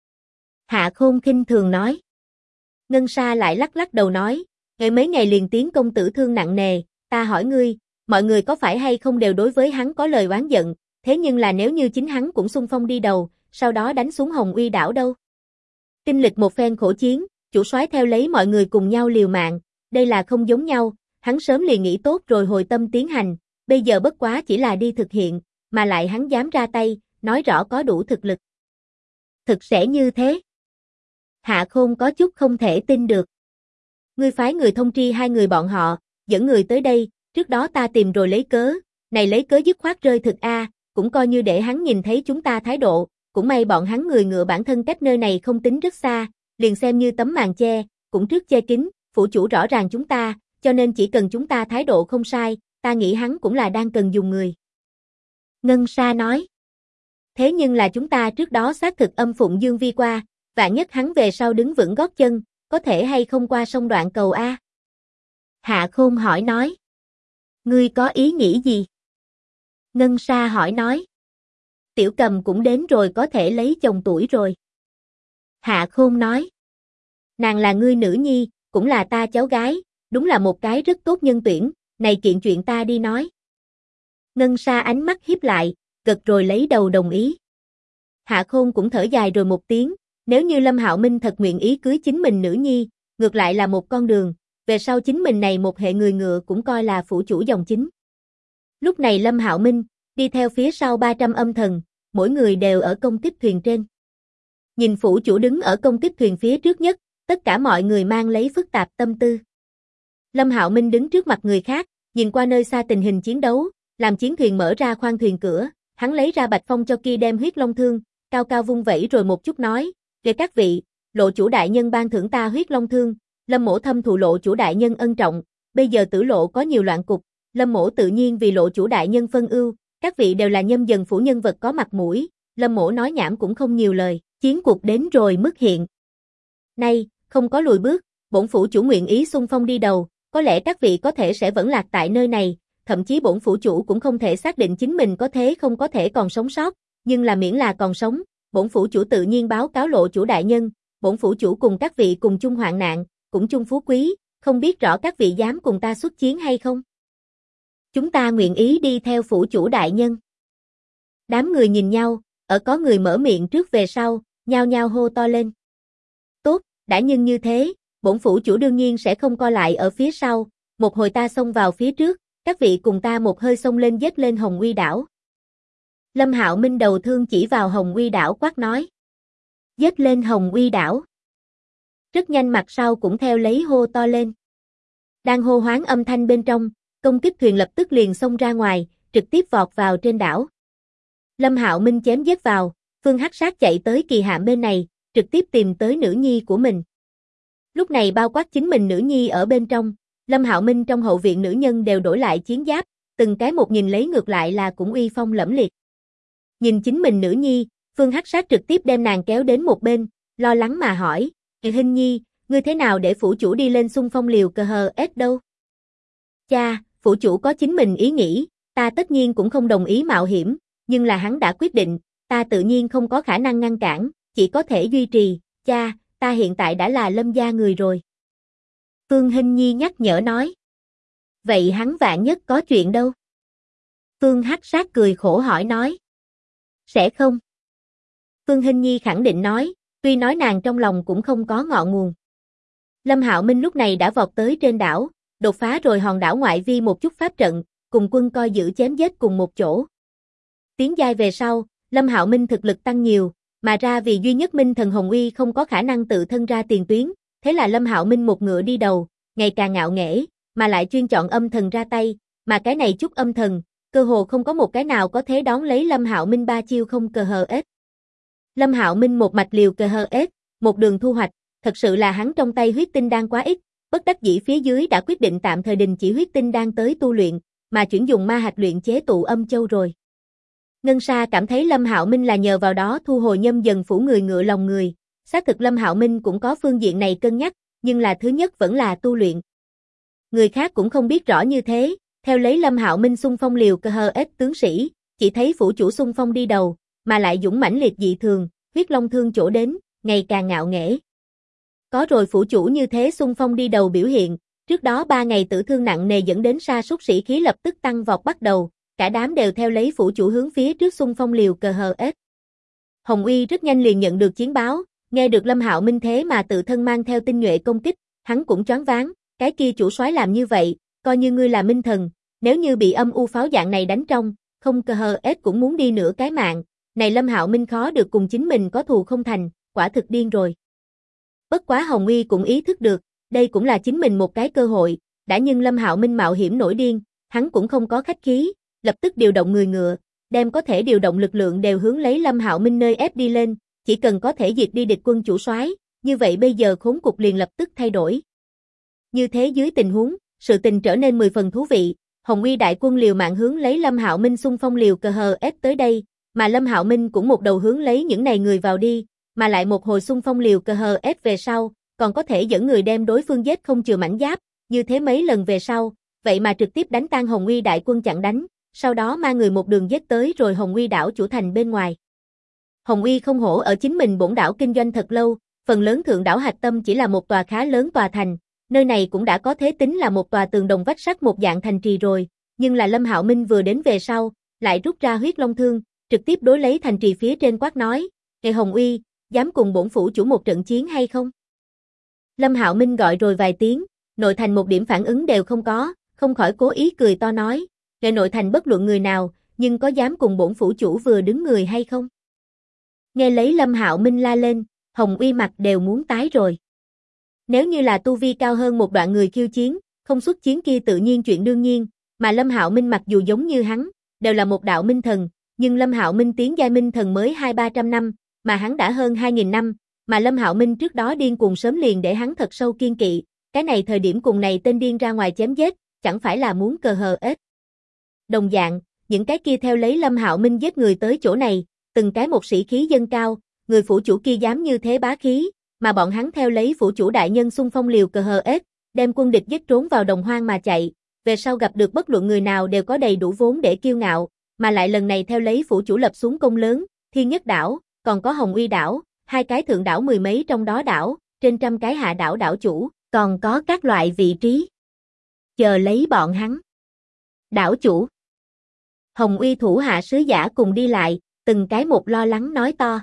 Hạ Khôn khinh thường nói. Ngân Sa lại lắc lắc đầu nói, mấy ngày liền tiến công tử thương nặng nề, ta hỏi ngươi, mọi người có phải hay không đều đối với hắn có lời oán giận, thế nhưng là nếu như chính hắn cũng xung phong đi đầu, sau đó đánh xuống Hồng Uy đảo đâu? Kinh lịch một phen khổ chiến, chủ soái theo lấy mọi người cùng nhau liều mạng, đây là không giống nhau, hắn sớm liền nghĩ tốt rồi hồi tâm tiến hành, bây giờ bất quá chỉ là đi thực hiện, mà lại hắn dám ra tay, nói rõ có đủ thực lực. Thực sẽ như thế? Hạ Khôn có chút không thể tin được. Ngươi phái người thông tri hai người bọn họ, dẫn người tới đây, trước đó ta tìm rồi lấy cớ, này lấy cớ dứt khoát rơi thực a, cũng coi như để hắn nhìn thấy chúng ta thái độ, cũng may bọn hắn người ngựa bản thân cách nơi này không tính rất xa, liền xem như tấm màn che, cũng trước che kín, phủ chủ rõ ràng chúng ta, cho nên chỉ cần chúng ta thái độ không sai, ta nghĩ hắn cũng là đang cần dùng người. Ngân Sa nói. Thế nhưng là chúng ta trước đó xác thực âm phụng Dương Vi qua, vạn nhất hắn về sau đứng vững gót chân, có thể hay không qua sông Đoạn Cầu a? Hạ Khôn hỏi nói. Ngươi có ý nghĩ gì? Ngân Sa hỏi nói. Tiểu Cầm cũng đến rồi có thể lấy chồng tuổi rồi. Hạ Khôn nói. Nàng là ngươi nữ nhi, cũng là ta cháu gái, đúng là một cái rất tốt nhân tuyển, này kiện chuyện ta đi nói. Ngân Sa ánh mắt híp lại, gật rồi lấy đầu đồng ý. Hạ Khôn cũng thở dài rồi một tiếng, nếu như Lâm Hạo Minh thật nguyện ý cưới chính mình nữ nhi, ngược lại là một con đường, về sau chính mình này một hệ người ngựa cũng coi là phủ chủ dòng chính. Lúc này Lâm Hạo Minh, đi theo phía sau 300 âm thần, mỗi người đều ở công kích thuyền trên. Nhìn phủ chủ đứng ở công kích thuyền phía trước nhất, tất cả mọi người mang lấy phức tạp tâm tư. Lâm Hạo Minh đứng trước mặt người khác, nhìn qua nơi xa tình hình chiến đấu, làm chiến thuyền mở ra khoang thuyền cửa, hắn lấy ra Bạch Phong cho kia đem huyết long thương, cao cao vung vẩy rồi một chút nói, "Về các vị, lộ chủ đại nhân ban thưởng ta huyết long thương, Lâm mỗ thâm thụ lộ chủ đại nhân ân trọng, bây giờ tử lộ có nhiều loạn cục, Lâm mỗ tự nhiên vì lộ chủ đại nhân phân ưu, các vị đều là nhâm dần phủ nhân vật có mặt mũi, Lâm mỗ nói nhảm cũng không nhiều lời, chiến cuộc đến rồi mức hiện. Nay, không có lùi bước, bổn phủ chủ nguyện ý xung phong đi đầu, có lẽ các vị có thể sẽ vẫn lạc tại nơi này, thậm chí bổn phủ chủ cũng không thể xác định chính mình có thế không có thể còn sống sót, nhưng là miễn là còn sống, bổn phủ chủ tự nhiên báo cáo lộ chủ đại nhân, bổn phủ chủ cùng các vị cùng chung hoạn nạn, cũng chung phú quý, không biết rõ các vị dám cùng ta xuất chiến hay không? Chúng ta nguyện ý đi theo phủ chủ đại nhân." Đám người nhìn nhau, ở có người mở miệng trước về sau, nhao nhao hô to lên. Tốt, đã nhưng như thế, bổn phủ chủ đương nhiên sẽ không co lại ở phía sau, một hồi ta xông vào phía trước, các vị cùng ta một hơi xông lên giết lên Hồng Uy đảo. Lâm Hạo Minh đầu thương chỉ vào Hồng Uy đảo quát nói. Giết lên Hồng Uy đảo. Rất nhanh mặt sau cũng theo lấy hô to lên. Đang hô hoáng âm thanh bên trong, công kích thuyền lập tức liền xông ra ngoài, trực tiếp vọt vào trên đảo. Lâm Hạo Minh chém giết vào, Phương Hắc Sát chạy tới Kỳ Hạm bên này, trực tiếp tìm tới nữ nhi của mình. Lúc này bao quát chính mình nữ nhi ở bên trong, Lâm Hạo Minh trong hậu viện nữ nhân đều đổi lại chiến giáp, từng cái một nhìn lấy ngược lại là cũng uy phong lẫm liệt. Nhìn chính mình nữ nhi, Phương Hắc Sát trực tiếp đem nàng kéo đến một bên, lo lắng mà hỏi, Hình nhi, ngươi thế nào để phủ chủ đi lên xung phong liều KHS đâu? Cha, phủ chủ có chính mình ý nghĩ, ta tất nhiên cũng không đồng ý mạo hiểm, nhưng là hắn đã quyết định, ta tự nhiên không có khả năng ngăn cản, chỉ có thể duy trì, cha, ta hiện tại đã là Lâm gia người rồi. Phương Hinh Nhi nhắc nhở nói. Vậy hắn vạn nhất có chuyện đâu? Phương Hắc Sát cười khổ hỏi nói. Sẽ không. Phương Hinh Nhi khẳng định nói, tuy nói nàng trong lòng cũng không có ngọn nguồn. Lâm Hạo Minh lúc này đã vọt tới trên đảo, đột phá rồi hòn đảo ngoại vi một chút pháp trận, cùng quân coi giữ chém giết cùng một chỗ. Tiến giai về sau, Lâm Hạo Minh thực lực tăng nhiều, mà ra vì duy nhất Minh Thần Hồng Uy không có khả năng tự thân ra tiền tuyến, thế là Lâm Hạo Minh một ngựa đi đầu, ngày càng ngạo nghễ, mà lại chuyên chọn âm thần ra tay, mà cái này chút âm thần, cơ hồ không có một cái nào có thế đón lấy Lâm Hạo Minh ba chiêu không KHS. Lâm Hạo Minh một mạch liều KHS, một đường thu hoạch, thật sự là hắn trong tay huyết tinh đan quá ít, bất đắc dĩ phía dưới đã quyết định tạm thời đình chỉ huyết tinh đan tới tu luyện, mà chuyển dùng ma hạch luyện chế tụ âm châu rồi. Ngân Sa cảm thấy Lâm Hạo Minh là nhờ vào đó thu hồi nhâm dần phủ người ngựa lòng người, xác thực Lâm Hạo Minh cũng có phương diện này cân nhắc, nhưng là thứ nhất vẫn là tu luyện. Người khác cũng không biết rõ như thế, theo lấy Lâm Hạo Minh xung phong liều KHS tướng sĩ, chỉ thấy phủ chủ xung phong đi đầu, mà lại dũng mãnh liệt dị thường, huyết long thương chỗ đến, ngày càng ngạo nghễ. Có rồi phủ chủ như thế xung phong đi đầu biểu hiện, trước đó 3 ngày tử thương nặng nề dẫn đến sa sút sĩ khí lập tức tăng vọt bắt đầu, cả đám đều theo lấy phủ chủ hướng phía trước xung phong liều KHS. Hồng Uy rất nhanh liền nhận được chiến báo, nghe được Lâm Hạo Minh thế mà tự thân mang theo tinh nhuệ công kích, hắn cũng choáng váng, cái kia chủ soái làm như vậy, coi như ngươi là minh thần, nếu như bị âm u pháo dạng này đánh trong, không KHS cũng muốn đi nửa cái mạng, này Lâm Hạo Minh khó được cùng chính mình có thù không thành, quả thực điên rồi. Bất quá Hồng Uy cũng ý thức được, đây cũng là chính mình một cái cơ hội, đã nhưng Lâm Hạo Minh mạo hiểm nổi điên, hắn cũng không có khách khí, lập tức điều động người ngựa, đem có thể điều động lực lượng đều hướng lấy Lâm Hạo Minh nơi ép đi lên, chỉ cần có thể diệt đi địch quân chủ soái, như vậy bây giờ khốn cục liền lập tức thay đổi. Như thế dưới tình huống, sự tình trở nên 10 phần thú vị, Hồng Uy đại quân liều mạng hướng lấy Lâm Hạo Minh xung phong liều KHS tới đây, mà Lâm Hạo Minh cũng một đầu hướng lấy những này người vào đi, mà lại một hồi xung phong liều KHS về sau, còn có thể dẫn người đem đối phương giết không chừa mảnh giáp, như thế mấy lần về sau, vậy mà trực tiếp đánh tan Hồng Uy đại quân chặn đánh, sau đó mang người một đường giết tới rồi Hồng Uy đảo chủ thành bên ngoài. Hồng Uy không hổ ở chính mình bổn đảo kinh doanh thật lâu, phần lớn thượng đảo hạch tâm chỉ là một tòa khá lớn tòa thành, nơi này cũng đã có thế tính là một tòa tường đồng vách sắt một dạng thành trì rồi, nhưng là Lâm Hạo Minh vừa đến về sau, lại rút ra huyết long thương, trực tiếp đối lấy thành trì phía trên quát nói, "Ê Hồng Uy, dám cùng bổn phủ chủ một trận chiến hay không?" Lâm Hạo Minh gọi rồi vài tiếng, nội thành một điểm phản ứng đều không có, không khỏi cố ý cười to nói, "Nghệ nội thành bất luận người nào, nhưng có dám cùng bổn phủ chủ vừa đứng người hay không?" Nghe lấy Lâm Hạo Minh la lên, Hồng Uy mặt đều muốn tái rồi. Nếu như là tu vi cao hơn một đoạn người khiêu chiến, không xuất chiến kia tự nhiên chuyện đương nhiên, mà Lâm Hạo Minh mặc dù giống như hắn, đều là một đạo minh thần, nhưng Lâm Hạo Minh tiến giai minh thần mới 200-300 năm, mà hắn đã hơn 2000 năm, mà Lâm Hạo Minh trước đó điên cuồng sớm liền để hắn thật sâu kiên kỵ, cái này thời điểm cùng này tên điên ra ngoài chém giết, chẳng phải là muốn KHS. Đồng dạng, những cái kia theo lấy Lâm Hạo Minh giết người tới chỗ này, từng cái một sĩ khí dâng cao, người phủ chủ kia dám như thế bá khí, mà bọn hắn theo lấy phủ chủ đại nhân xung phong liều KHS, đem quân địch giết trốn vào đồng hoang mà chạy, về sau gặp được bất luận người nào đều có đầy đủ vốn để kiêu ngạo, mà lại lần này theo lấy phủ chủ lập xuống công lớn, Thiên Nhất đảo, còn có Hồng Uy đảo, 2 cái thượng đảo 10 mấy trong đó đảo, trên trăm cái hạ đảo đảo chủ, còn có các loại vị trí. Chờ lấy bọn hắn. Đảo chủ. Hồng Uy thủ hạ sứ giả cùng đi lại, từng cái một lo lắng nói to.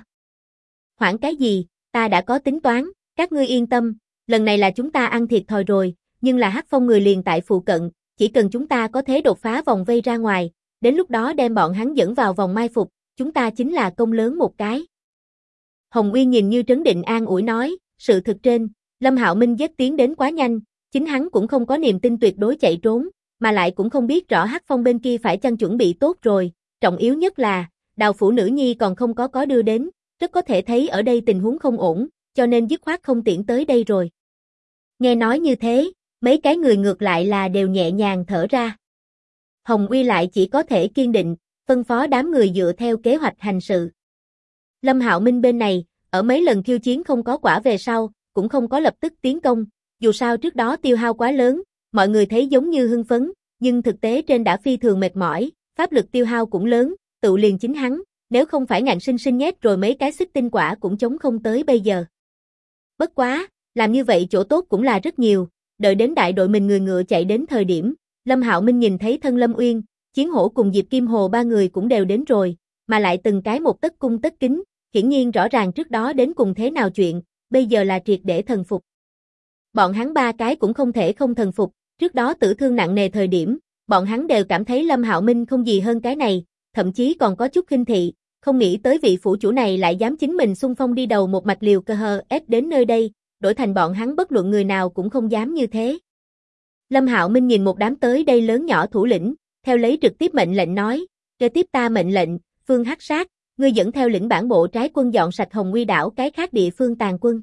Hoảng cái gì, ta đã có tính toán, các ngươi yên tâm, lần này là chúng ta ăn thiệt thòi rồi, nhưng là Hắc Phong người liền tại phụ cận, chỉ cần chúng ta có thể đột phá vòng vây ra ngoài, đến lúc đó đem bọn hắn dẫn vào vòng mai phục, chúng ta chính là công lớn một cái. Hồng Uyên nhìn như trấn định an ủi nói, sự thực trên, Lâm Hạo Minh giết tiến đến quá nhanh, chính hắn cũng không có niềm tin tuyệt đối chạy trốn, mà lại cũng không biết rõ Hắc Phong bên kia phải chăng chuẩn bị tốt rồi, trọng yếu nhất là, Đào phủ nữ nhi còn không có đưa đến, rất có thể thấy ở đây tình huống không ổn, cho nên dứt khoát không tiễn tới đây rồi. Nghe nói như thế, mấy cái người ngược lại là đều nhẹ nhàng thở ra. Hồng Uy lại chỉ có thể kiên định, phân phó đám người dựa theo kế hoạch hành sự. Lâm Hạo Minh bên này, ở mấy lần khiêu chiến không có quả về sau, cũng không có lập tức tiến công, dù sao trước đó tiêu hao quá lớn, mọi người thấy giống như hưng phấn, nhưng thực tế trên đã phi thường mệt mỏi, pháp lực tiêu hao cũng lớn, tự liền chính hắn, nếu không phải ngạnh sinh sinh nhét rồi mấy cái xích tinh quả cũng chống không tới bây giờ. Bất quá, làm như vậy chỗ tốt cũng là rất nhiều, đợi đến đại đội mình người ngựa chạy đến thời điểm, Lâm Hạo Minh nhìn thấy thân Lâm Uyên, Chiến Hổ cùng Diệp Kim Hồ ba người cũng đều đến rồi, mà lại từng cái một tất cung tất kính, hiển nhiên rõ ràng trước đó đến cùng thế nào chuyện, bây giờ là triệt để thần phục. Bọn hắn ba cái cũng không thể không thần phục, trước đó tử thương nặng nề thời điểm, bọn hắn đều cảm thấy Lâm Hạo Minh không gì hơn cái này, thậm chí còn có chút khinh thị, không nghĩ tới vị phủ chủ này lại dám chính mình xung phong đi đầu một mạch liều cơ hờ ép đến nơi đây, đổi thành bọn hắn bất luận người nào cũng không dám như thế. Lâm Hạo Minh nhìn một đám tới đây lớn nhỏ thủ lĩnh, theo lấy trực tiếp mệnh lệnh nói, kế tiếp ta mệnh lệnh, Phương Hắc Sát, ngươi dẫn theo lĩnh bản bộ trái quân dọn sạch Hồng Nguy đảo cái khác địa phương tàn quân.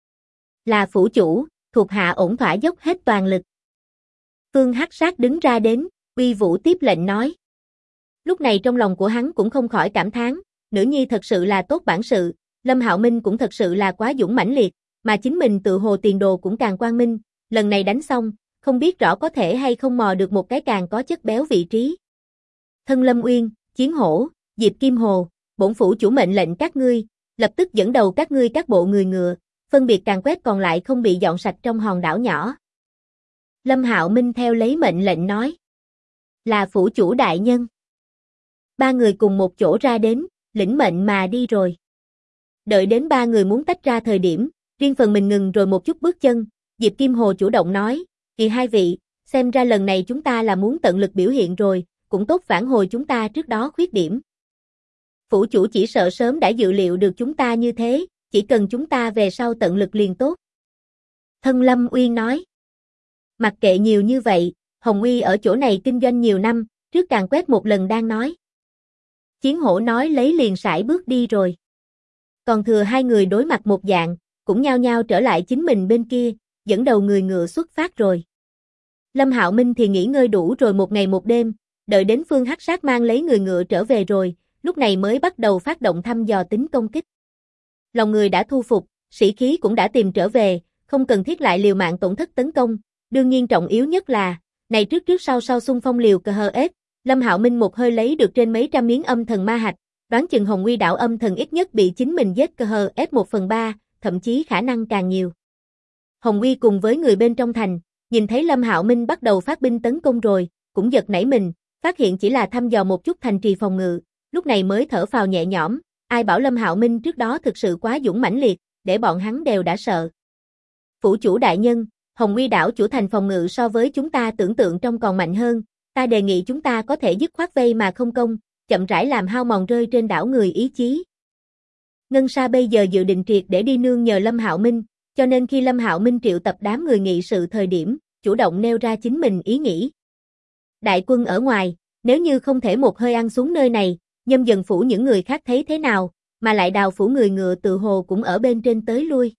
Là phủ chủ, thuộc hạ ổn thỏa dốc hết toàn lực. Phương Hắc Sát đứng ra đến, uy vũ tiếp lệnh nói. Lúc này trong lòng của hắn cũng không khỏi cảm thán, nữ nhi thật sự là tốt bản sự, Lâm Hạo Minh cũng thật sự là quá dũng mãnh liệt, mà chính mình tự hồ tiền đồ cũng càng quang minh, lần này đánh xong, không biết rõ có thể hay không mò được một cái càng có chất béo vị trí. Thân Lâm Uyên, Chiến Hổ, Diệp Kim Hồ, bổn phủ chủ mệnh lệnh các ngươi, lập tức dẫn đầu các ngươi các bộ người ngựa, phân biệt càn quét còn lại không bị dọn sạch trong hòn đảo nhỏ. Lâm Hạo Minh theo lấy mệnh lệnh nói. Là phủ chủ đại nhân. Ba người cùng một chỗ ra đến, lĩnh mệnh mà đi rồi. Đợi đến ba người muốn tách ra thời điểm, riêng phần mình ngừng rồi một chút bước chân, Diệp Kim Hồ chủ động nói, kỳ hai vị, xem ra lần này chúng ta là muốn tận lực biểu hiện rồi, cũng tốt phản hồi chúng ta trước đó khuyết điểm. Phủ chủ chỉ sợ sớm đã dự liệu được chúng ta như thế, chỉ cần chúng ta về sau tận lực liền tốt. Thân Lâm Uyên nói. Mặc kệ nhiều như vậy, Hồng Uy ở chỗ này kinh doanh nhiều năm, trước càng quét một lần đang nói. Chiến Hổ nói lấy liền sải bước đi rồi. Còn thừa hai người đối mặt một dạng, cũng nhao nhao trở lại chính mình bên kia, dẫn đầu người ngựa xuất phát rồi. Lâm Hạo Minh thì nghỉ ngơi đủ rồi một ngày một đêm, đợi đến Phương Hắc Sát mang lấy người ngựa trở về rồi, lúc này mới bắt đầu phát động thăm dò tính công kích. Lòng người đã thu phục, sĩ khí cũng đã tìm trở về, không cần thiết lại liều mạng tổn thất tấn công, đương nhiên trọng yếu nhất là, này trước trước sau sau xung phong liều cờ hờ ép, Lâm Hạo Minh một hơi lấy được trên mấy trăm miếng âm thần ma hạch, đoán chừng Hồng Nguy đảo âm thần ít nhất bị chính mình giết cờ hờ ép 1/3, thậm chí khả năng càng nhiều. Hồng Nguy cùng với người bên trong thành, nhìn thấy Lâm Hạo Minh bắt đầu phát binh tấn công rồi, cũng giật nảy mình, phát hiện chỉ là thăm dò một chút thành trì phòng ngự, lúc này mới thở phào nhẹ nhõm, ai bảo Lâm Hạo Minh trước đó thực sự quá dũng mãnh liệt, để bọn hắn đều đã sợ. Phủ chủ đại nhân, Hồng Nguy đảo chủ thành phòng ngự so với chúng ta tưởng tượng trong còn mạnh hơn, ta đề nghị chúng ta có thể dứt khoát vây mà không công, chậm rãi làm hao mòn rơi trên đảo người ý chí. Ngân Sa bây giờ dự định triệt để đi nương nhờ Lâm Hạo Minh, cho nên khi Lâm Hạo Minh triệu tập đám người nghị sự thời điểm, chủ động nêu ra chính mình ý nghĩ. Đại quân ở ngoài, nếu như không thể một hơi ăn xuống nơi này, Nhâm Dần phủ những người khác thấy thế nào, mà lại Đào phủ người ngựa tự hồ cũng ở bên trên tới lui.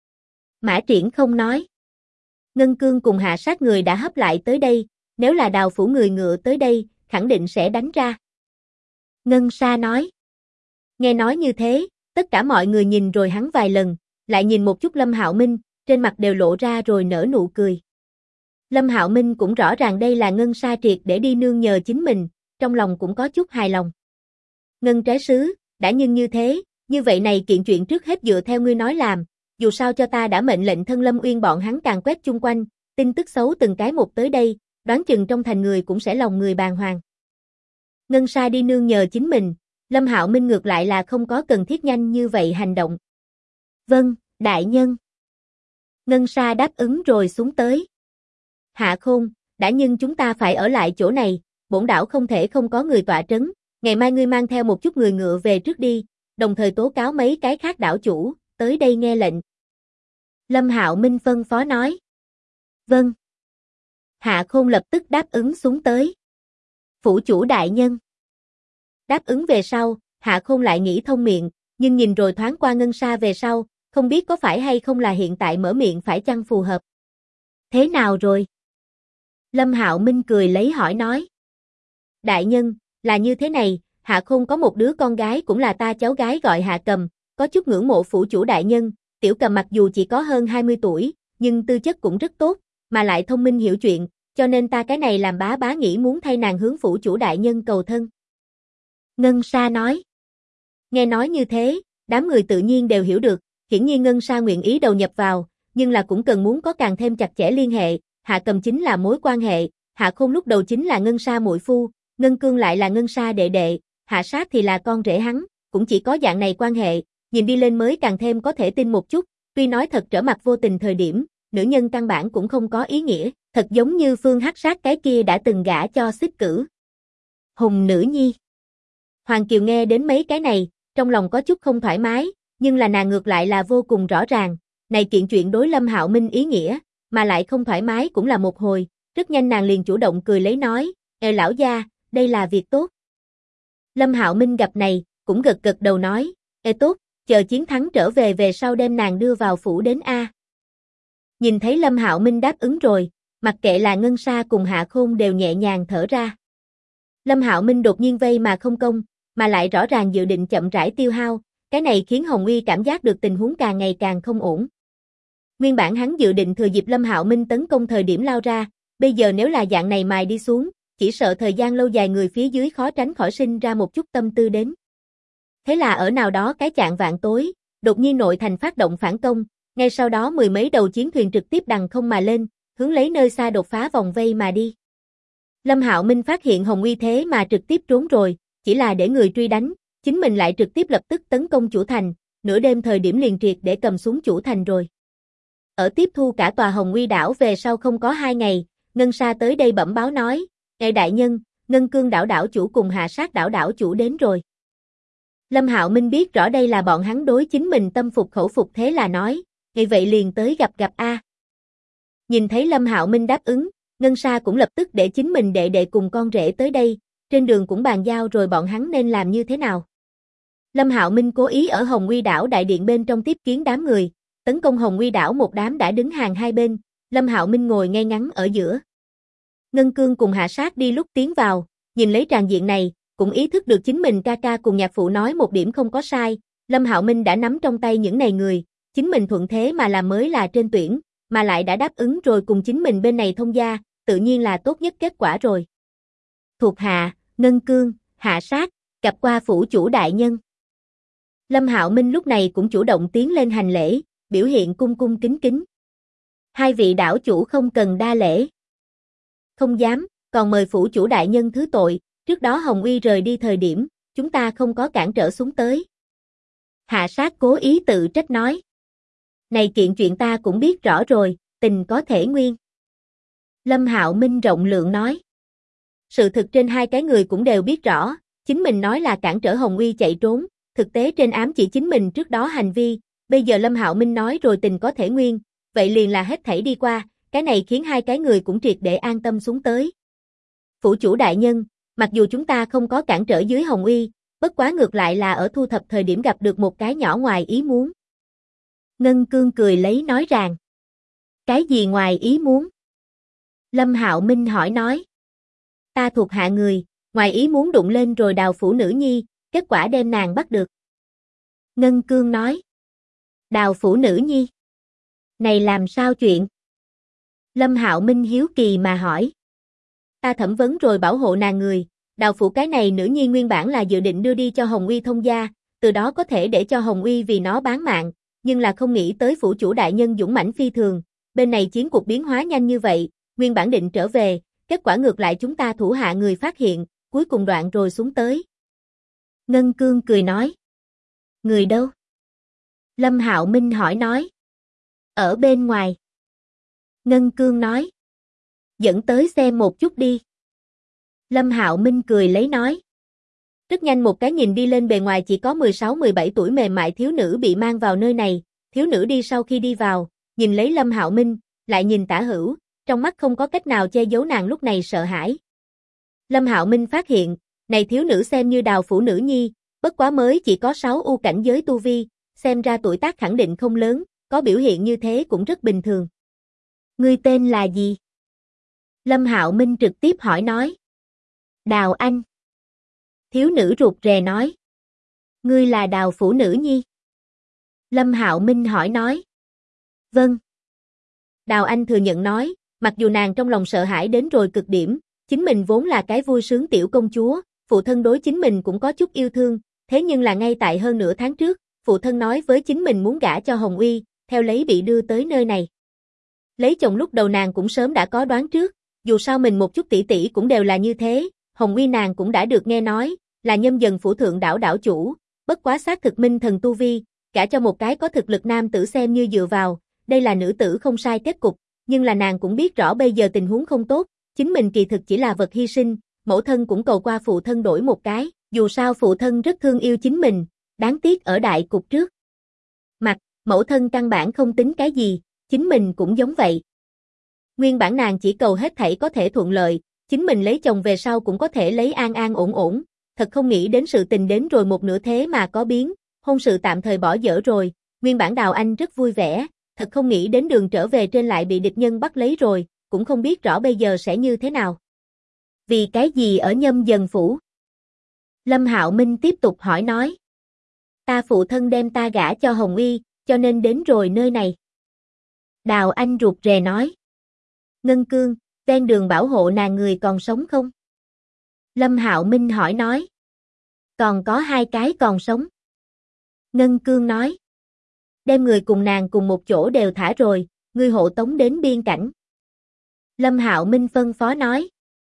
Mã Triển không nói. Ngân Cương cùng hạ sát người đã hấp lại tới đây, nếu là Đào phủ người ngựa tới đây, khẳng định sẽ đánh ra. Ngân Sa nói. Nghe nói như thế, tất cả mọi người nhìn rồi hắn vài lần, lại nhìn một chút Lâm Hạo Minh, trên mặt đều lộ ra rồi nở nụ cười. Lâm Hạo Minh cũng rõ ràng đây là Ngân Sa triệt để đi nương nhờ chính mình, trong lòng cũng có chút hài lòng. Ngân trái sứ, đã nhưng như thế, như vậy này kiện chuyện trước hết dựa theo ngươi nói làm, dù sao cho ta đã mệnh lệnh thân Lâm Uyên bọn hắn càng quét chung quanh, tin tức xấu từng cái một tới đây, đoán chừng trong thành người cũng sẽ lòng người bàng hoàng. Ngân Sa đi nương nhờ chính mình, Lâm Hạo Minh ngược lại là không có cần thiết nhanh như vậy hành động. Vâng, đại nhân. Ngân Sa đáp ứng rồi xuống tới. Hạ Khôn, đã nhưng chúng ta phải ở lại chỗ này, bổn đảo không thể không có người tọa trấn, ngày mai ngươi mang theo một chút người ngựa về trước đi, đồng thời tố cáo mấy cái khác đảo chủ, tới đây nghe lệnh. Lâm Hạo Minh phân phó nói. Vâng. Hạ Khôn lập tức đáp ứng xuống tới. Phủ chủ đại nhân. Đáp ứng về sau, Hạ Khôn lại nghĩ thông miệng, nhưng nhìn rồi thoáng qua Ngân Sa về sau, không biết có phải hay không là hiện tại mở miệng phải chăng phù hợp. Thế nào rồi? Lâm Hạo Minh cười lấy hỏi nói. Đại nhân, là như thế này, Hạ Khôn có một đứa con gái cũng là ta cháu gái gọi Hạ Cầm, có chút ngưỡng mộ phủ chủ đại nhân, tiểu Cầm mặc dù chỉ có hơn 20 tuổi, nhưng tư chất cũng rất tốt, mà lại thông minh hiểu chuyện, cho nên ta cái này làm bá nghĩ muốn thay nàng hướng phủ chủ đại nhân cầu thân. Ngân Sa nói. Nghe nói như thế, đám người tự nhiên đều hiểu được, hiển nhiên Ngân Sa nguyện ý đầu nhập vào, nhưng là cũng cần muốn có càng thêm chặt chẽ liên hệ, Hạ Cầm chính là mối quan hệ, Hạ Khôn lúc đầu chính là Ngân Sa muội phu, Ngân Cương lại là Ngân Sa đệ đệ, Hạ Sát thì là con rể hắn, cũng chỉ có dạng này quan hệ, nhìn đi lên mới càng thêm có thể tin một chút, tuy nói thật trở mặt vô tình thời điểm, nữ nhân căn bản cũng không có ý nghĩa, thật giống như Phương Hắc Sát cái kia đã từng gả cho Xích Cử. Hùng nữ nhi. Hoàng Kiều nghe đến mấy cái này, trong lòng có chút không thoải mái, nhưng là nàng ngược lại là vô cùng rõ ràng, này kiện chuyện đối Lâm Hạo Minh ý nghĩa, mà lại không thoải mái cũng là một hồi, rất nhanh nàng liền chủ động cười lấy nói, lão gia, đây là việc tốt. Lâm Hạo Minh gặp này, cũng gật gật đầu nói, tốt, chờ chiến thắng trở về về sau đem nàng đưa vào phủ đến A. Nhìn thấy Lâm Hạo Minh đáp ứng rồi, mặc kệ là Ngân Sa cùng Hạ Khôn đều nhẹ nhàng thở ra. Lâm Hạo Minh đột nhiên vây mà không công, mà lại rõ ràng dự định chậm rãi tiêu hao, cái này khiến Hồng Uy cảm giác được tình huống càng ngày càng không ổn. Nguyên bản hắn dự định thừa dịp Lâm Hạo Minh tấn công thời điểm lao ra, bây giờ nếu là dạng này mài đi xuống, chỉ sợ thời gian lâu dài người phía dưới khó tránh khỏi sinh ra một chút tâm tư đến. Thế là ở nào đó cái chạng vạng tối, đột nhiên nội thành phát động phản công, ngay sau đó mười mấy đầu chiến thuyền trực tiếp đằng không mà lên, hướng lấy nơi xa đột phá vòng vây mà đi. Lâm Hạo Minh phát hiện Hồng Uy thế mà trực tiếp trốn rồi, chỉ là để người truy đánh, chính mình lại trực tiếp lập tức tấn công chủ thành, nửa đêm thời điểm liền triệt để cầm xuống chủ thành rồi. Ở tiếp thu cả tòa Hồng Uy đảo về sau không có 2 ngày, Ngân Sa tới đây bẩm báo nói, đại nhân, Ngân Cương đảo đảo chủ cùng Hạ Sát đảo đảo chủ đến rồi. Lâm Hạo Minh biết rõ đây là bọn hắn đối chính mình tâm phục khẩu phục thế là nói, vậy liền tới gặp A. Nhìn thấy Lâm Hạo Minh đáp ứng, Ngân Sa cũng lập tức để chính mình đệ đệ cùng con rể tới đây, trên đường cũng bàn giao rồi bọn hắn nên làm như thế nào. Lâm Hạo Minh cố ý ở Hồng Uy đảo đại điện bên trong tiếp kiến đám người, tấn công Hồng Uy đảo một đám đã đứng hàng hai bên, Lâm Hạo Minh ngồi ngay ngắn ở giữa. Ngân Cương cùng Hạ Sát đi lúc tiến vào, nhìn lấy tràng diện này, cũng ý thức được chính mình ca ca cùng nhạc phụ nói một điểm không có sai, Lâm Hạo Minh đã nắm trong tay những này người, chính mình thuận thế mà làm mới là trên tuyển, mà lại đã đáp ứng rồi cùng chính mình bên này thông gia, tự nhiên là tốt nhất kết quả rồi. Thuộc hạ, Ngân Cương, Hạ Sát, gặp qua phủ chủ đại nhân. Lâm Hạo Minh lúc này cũng chủ động tiến lên hành lễ, biểu hiện cung cung kính kính. Hai vị đảo chủ không cần đa lễ. Không dám, còn mời phủ chủ đại nhân thứ tội, trước đó Hồng Uy rời đi thời điểm, chúng ta không có cản trở xuống tới. Hạ Sát cố ý tự trách nói. Này kiện chuyện ta cũng biết rõ rồi, tình có thể nguyên. Lâm Hạo Minh rộng lượng nói. Sự thực trên hai cái người cũng đều biết rõ, chính mình nói là cản trở Hồng Uy chạy trốn, thực tế trên ám chỉ chính mình trước đó hành vi, bây giờ Lâm Hạo Minh nói rồi tình có thể nguyên, vậy liền là hết thảy đi qua, cái này khiến hai cái người cũng triệt để an tâm xuống tới. Phủ chủ đại nhân, mặc dù chúng ta không có cản trở dưới Hồng Uy, bất quá ngược lại là ở thu thập thời điểm gặp được một cái nhỏ ngoài ý muốn. Ngân Cương cười lấy nói rằng, cái gì ngoài ý muốn? Lâm Hạo Minh hỏi nói, ta thuộc hạ người, ngoài ý muốn đụng lên rồi đào phủ nữ nhi, kết quả đem nàng bắt được. Ngân Cương nói, đào phủ nữ nhi? Này làm sao chuyện? Lâm Hạo Minh hiếu kỳ mà hỏi. Ta thẩm vấn rồi bảo hộ nàng người, đào phủ cái này nữ nhi nguyên bản là dự định đưa đi cho Hồng Uy thông gia, từ đó có thể để cho Hồng Uy vì nó bán mạng, nhưng là không nghĩ tới phủ chủ đại nhân dũng mãnh phi thường, bên này chiến cuộc biến hóa nhanh như vậy, nguyên bản định trở về, kết quả ngược lại chúng ta thủ hạ người phát hiện, cuối cùng đoạn rồi xuống tới. Ngân Cương cười nói. Người đâu? Lâm Hạo Minh hỏi nói. Ở bên ngoài. Ngân Cương nói. Dẫn tới xem một chút đi. Lâm Hạo Minh cười lấy nói. Rất nhanh một cái nhìn đi lên bề ngoài chỉ có 16-17 tuổi mềm mại thiếu nữ bị mang vào nơi này, thiếu nữ đi sau khi đi vào, nhìn lấy Lâm Hạo Minh, lại nhìn tả hữu, trong mắt không có cách nào che giấu nàng lúc này sợ hãi. Lâm Hạo Minh phát hiện, này thiếu nữ xem như Đào phủ nữ nhi, bất quá mới chỉ có 6 u cảnh giới tu vi, xem ra tuổi tác khẳng định không lớn, có biểu hiện như thế cũng rất bình thường. Ngươi tên là gì? Lâm Hạo Minh trực tiếp hỏi nói. Đào Anh. Thiếu nữ rụt rè nói. Ngươi là Đào phủ nữ nhi? Lâm Hạo Minh hỏi nói. Vâng. Đào Anh thừa nhận nói, mặc dù nàng trong lòng sợ hãi đến rồi cực điểm, chính mình vốn là cái vui sướng tiểu công chúa, phụ thân đối chính mình cũng có chút yêu thương, thế nhưng là ngay tại hơn nửa tháng trước, phụ thân nói với chính mình muốn gả cho Hồng Uy, theo lấy bị đưa tới nơi này. Lấy chồng lúc đầu nàng cũng sớm đã có đoán trước, dù sao mình một chút tỷ tỷ cũng đều là như thế, Hồng Uy nàng cũng đã được nghe nói, là Nhâm Dần phủ thượng đảo đảo chủ, bất quá xác thực minh thần tu vi, gả cho một cái có thực lực nam tử xem như dựa vào, đây là nữ tử không sai kết cục, nhưng là nàng cũng biết rõ bây giờ tình huống không tốt, chính mình kỳ thực chỉ là vật hy sinh, mẫu thân cũng cầu qua phụ thân đổi một cái, dù sao phụ thân rất thương yêu chính mình, đáng tiếc ở đại cục trước. Mặt, mẫu thân căn bản không tính cái gì, chính mình cũng giống vậy. Nguyên bản nàng chỉ cầu hết thảy có thể thuận lợi, chính mình lấy chồng về sau cũng có thể lấy an an ổn ổn, thật không nghĩ đến sự tình đến rồi một nửa thế mà có biến, hôn sự tạm thời bỏ dở rồi, nguyên bản Đào Anh rất vui vẻ, thật không nghĩ đến đường trở về trên lại bị địch nhân bắt lấy rồi, cũng không biết rõ bây giờ sẽ như thế nào. Vì cái gì ở Nhâm Dần phủ? Lâm Hạo Minh tiếp tục hỏi nói. Ta phụ thân đem ta gả cho Hồng Uy, cho nên đến rồi nơi này. Đào Anh rụt rè nói. Ngân Cương, ven đường bảo hộ nàng người còn sống không? Lâm Hạo Minh hỏi nói. Còn có 2 cái còn sống. Ngân Cương nói. Đem người cùng nàng cùng một chỗ đều thả rồi, ngươi hộ tống đến biên cảnh. Lâm Hạo Minh phân phó nói.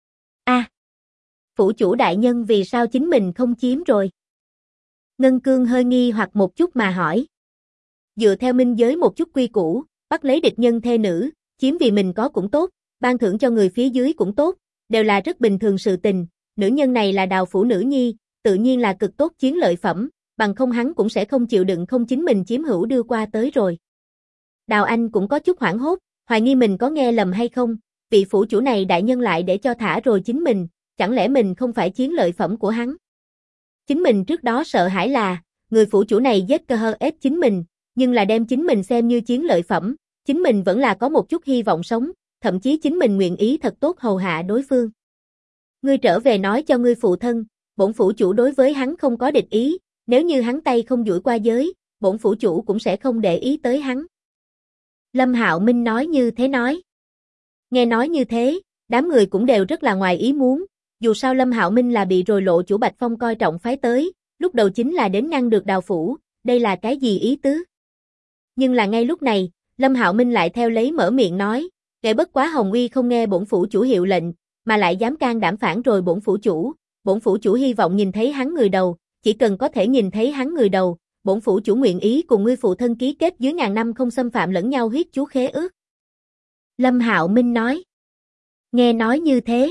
Phủ chủ đại nhân vì sao chính mình không chiếm rồi? Ngân Cương hơi nghi hoặc một chút mà hỏi. Dựa theo minh giới một chút quy củ, bắt lấy địch nhân thê nữ, chiếm vì mình có cũng tốt, ban thưởng cho người phía dưới cũng tốt, đều là rất bình thường sự tình, nữ nhân này là Đào phủ nữ nhi, tự nhiên là cực tốt chiến lợi phẩm, bằng không hắn cũng sẽ không chịu đựng không chính mình chiếm hữu đưa qua tới rồi. Đào Anh cũng có chút hoảng hốt, hoài nghi mình có nghe lầm hay không, vị phủ chủ này đại nhân lại để cho thả rồi chính mình, chẳng lẽ mình không phải chiến lợi phẩm của hắn? Chính mình trước đó sợ hãi là, người phủ chủ này giết cơ hơ ép chính mình, nhưng là đem chính mình xem như chiến lợi phẩm, chính mình vẫn là có một chút hy vọng sống, thậm chí chính mình nguyện ý thật tốt hầu hạ đối phương. Ngươi trở về nói cho ngươi phụ thân, bổn phủ chủ đối với hắn không có địch ý, nếu như hắn tay không duỗi qua giới, bổn phủ chủ cũng sẽ không để ý tới hắn. Lâm Hạo Minh nói như thế nói. Nghe nói như thế, đám người cũng đều rất là ngoài ý muốn, dù sao Lâm Hạo Minh là bị rồi lộ chủ Bạch Phong coi trọng phái tới, lúc đầu chính là đến ngăn được Đào phủ, đây là cái gì ý tứ? Nhưng là ngay lúc này, Lâm Hạo Minh lại theo lấy mở miệng nói, kẻ bất quá Hồng Uy không nghe bổn phủ chủ hiệu lệnh, mà lại dám can đảm phản rồi bổn phủ chủ hy vọng nhìn thấy hắn người đầu, chỉ cần có thể nhìn thấy hắn người đầu, bổn phủ chủ nguyện ý cùng ngươi phụ thân ký kết dưới ngàn năm không xâm phạm lẫn nhau huyết chú khế ước. Lâm Hạo Minh nói. Nghe nói như thế,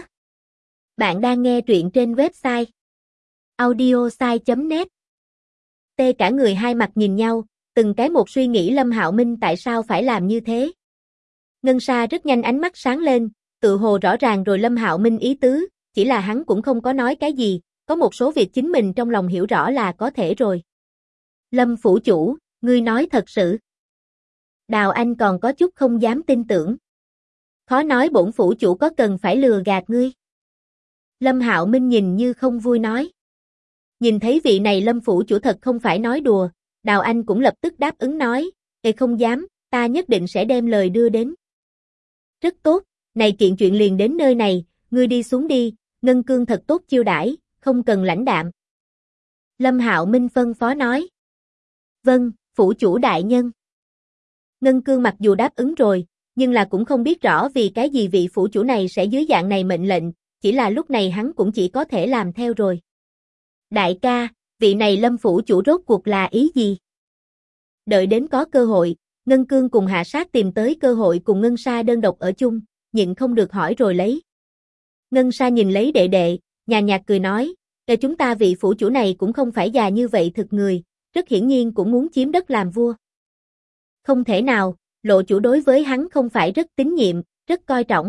bạn đang nghe truyện trên website audiosai.net. Tê cả người hai mặt nhìn nhau, từng cái một suy nghĩ Lâm Hạo Minh tại sao phải làm như thế. Ngân Sa rất nhanh ánh mắt sáng lên, tự hồ rõ ràng rồi Lâm Hạo Minh ý tứ, chỉ là hắn cũng không có nói cái gì, có một số việc chính mình trong lòng hiểu rõ là có thể rồi. Lâm phủ chủ, ngươi nói thật sự. Đào Anh còn có chút không dám tin tưởng. Khó nói bổn phủ chủ có cần phải lừa gạt ngươi. Lâm Hạo Minh nhìn như không vui nói. Nhìn thấy vị này Lâm phủ chủ thật không phải nói đùa, Đào Anh cũng lập tức đáp ứng nói, không dám, ta nhất định sẽ đem lời đưa đến. Rất tốt, này kiện chuyện liền đến nơi này, ngươi đi xuống đi, Ngân Cương thật tốt chiêu đãi, không cần lãnh đạm. Lâm Hạo Minh phân phó nói. Vâng, phủ chủ đại nhân. Ngân Cương mặc dù đáp ứng rồi, nhưng là cũng không biết rõ vì cái gì vị phủ chủ này sẽ dưới dạng này mệnh lệnh, chỉ là lúc này hắn cũng chỉ có thể làm theo rồi. Đại ca, vị này Lâm phủ chủ rốt cuộc là ý gì? Đợi đến có cơ hội, Ngân Cương cùng Hạ Sát tìm tới cơ hội cùng Ngân Sa đơn độc ở chung, nhịn không được hỏi rồi lấy. Ngân Sa nhìn lấy đệ đệ, nhàn nhạt cười nói, chúng ta vị phủ chủ này cũng không phải già như vậy thực người, rất hiển nhiên cũng muốn chiếm đất làm vua. Không thể nào, Lộ chủ đối với hắn không phải rất tín nhiệm, rất coi trọng.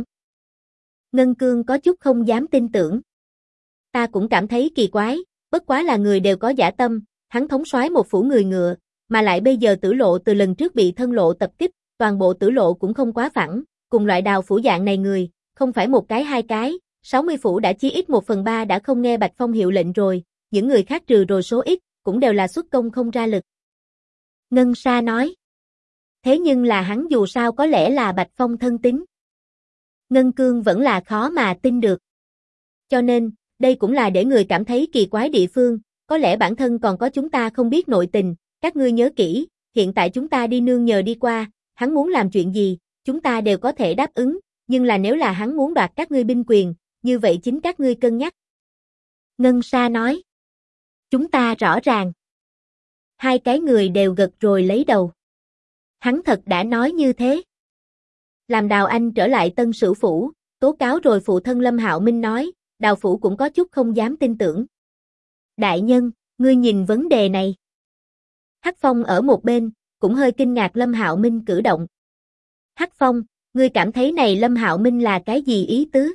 Ngân Cương có chút không dám tin tưởng. Ta cũng cảm thấy kỳ quái, bất quá là người đều có dã tâm, hắn thống soái một phủ người ngựa, mà lại bây giờ Tử Lộ từ lần trước bị Thân Lộ tập kích, toàn bộ Tử Lộ cũng không quá phẳng, cùng loại Đào phủ dạng này người, không phải một cái hai cái, 60 phủ đã chí ít 1/3 đã không nghe Bạch Phong hiệu lệnh rồi, những người khác trừ rồi số ít, cũng đều là xuất công không ra lực. Ngân Sa nói. Thế nhưng là hắn dù sao có lẽ là Bạch Phong thân tín. Ngân Cương vẫn là khó mà tin được. Cho nên, đây cũng là để người cảm thấy kỳ quái địa phương, có lẽ bản thân còn có chúng ta không biết nội tình, các ngươi nhớ kỹ, hiện tại chúng ta đi nương nhờ đi qua, hắn muốn làm chuyện gì, chúng ta đều có thể đáp ứng, nhưng là nếu là hắn muốn đoạt các ngươi binh quyền, như vậy chính các ngươi cân nhắc. Ngân Sa nói. Chúng ta rõ ràng. Hai cái người đều gật rồi lấy đầu. Hắn thật đã nói như thế. Làm Đào Anh trở lại Tân Sửu phủ, tố cáo rồi phụ thân Lâm Hạo Minh nói, Đào phủ cũng có chút không dám tin tưởng. Đại nhân, ngươi nhìn vấn đề này. Hắc Phong ở một bên, cũng hơi kinh ngạc Lâm Hạo Minh cử động. Hắc Phong, ngươi cảm thấy này Lâm Hạo Minh là cái gì ý tứ?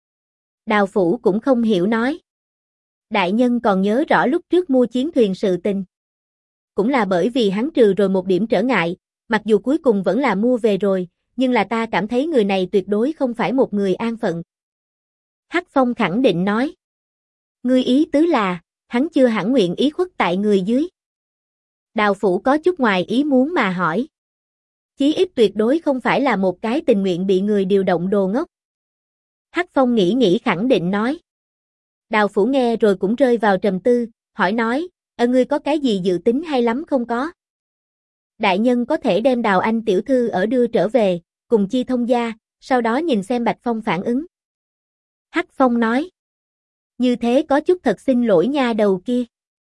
Đào phủ cũng không hiểu nói. Đại nhân còn nhớ rõ lúc trước mua chiến thuyền sự tình. Cũng là bởi vì hắn trừ rồi một điểm trở ngại, mặc dù cuối cùng vẫn là mua về rồi, nhưng là ta cảm thấy người này tuyệt đối không phải một người an phận. Hắc Phong khẳng định nói. Ngươi ý tứ là, hắn chưa hẳn nguyện ý khuất tại người dưới. Đào phủ có chút ngoài ý muốn mà hỏi. Chí ít tuyệt đối không phải là một cái tình nguyện bị người điều động đồ ngốc. Hắc Phong nghĩ khẳng định nói. Đào phủ nghe rồi cũng rơi vào trầm tư, hỏi nói, ngươi có cái gì dự tính hay lắm không có? Đại nhân có thể đem Đào Anh tiểu thư ở đưa trở về, cùng chi thông gia, sau đó nhìn xem Bạch Phong phản ứng. Hắc Phong nói. Như thế có chút thật xin lỗi nha đầu kia.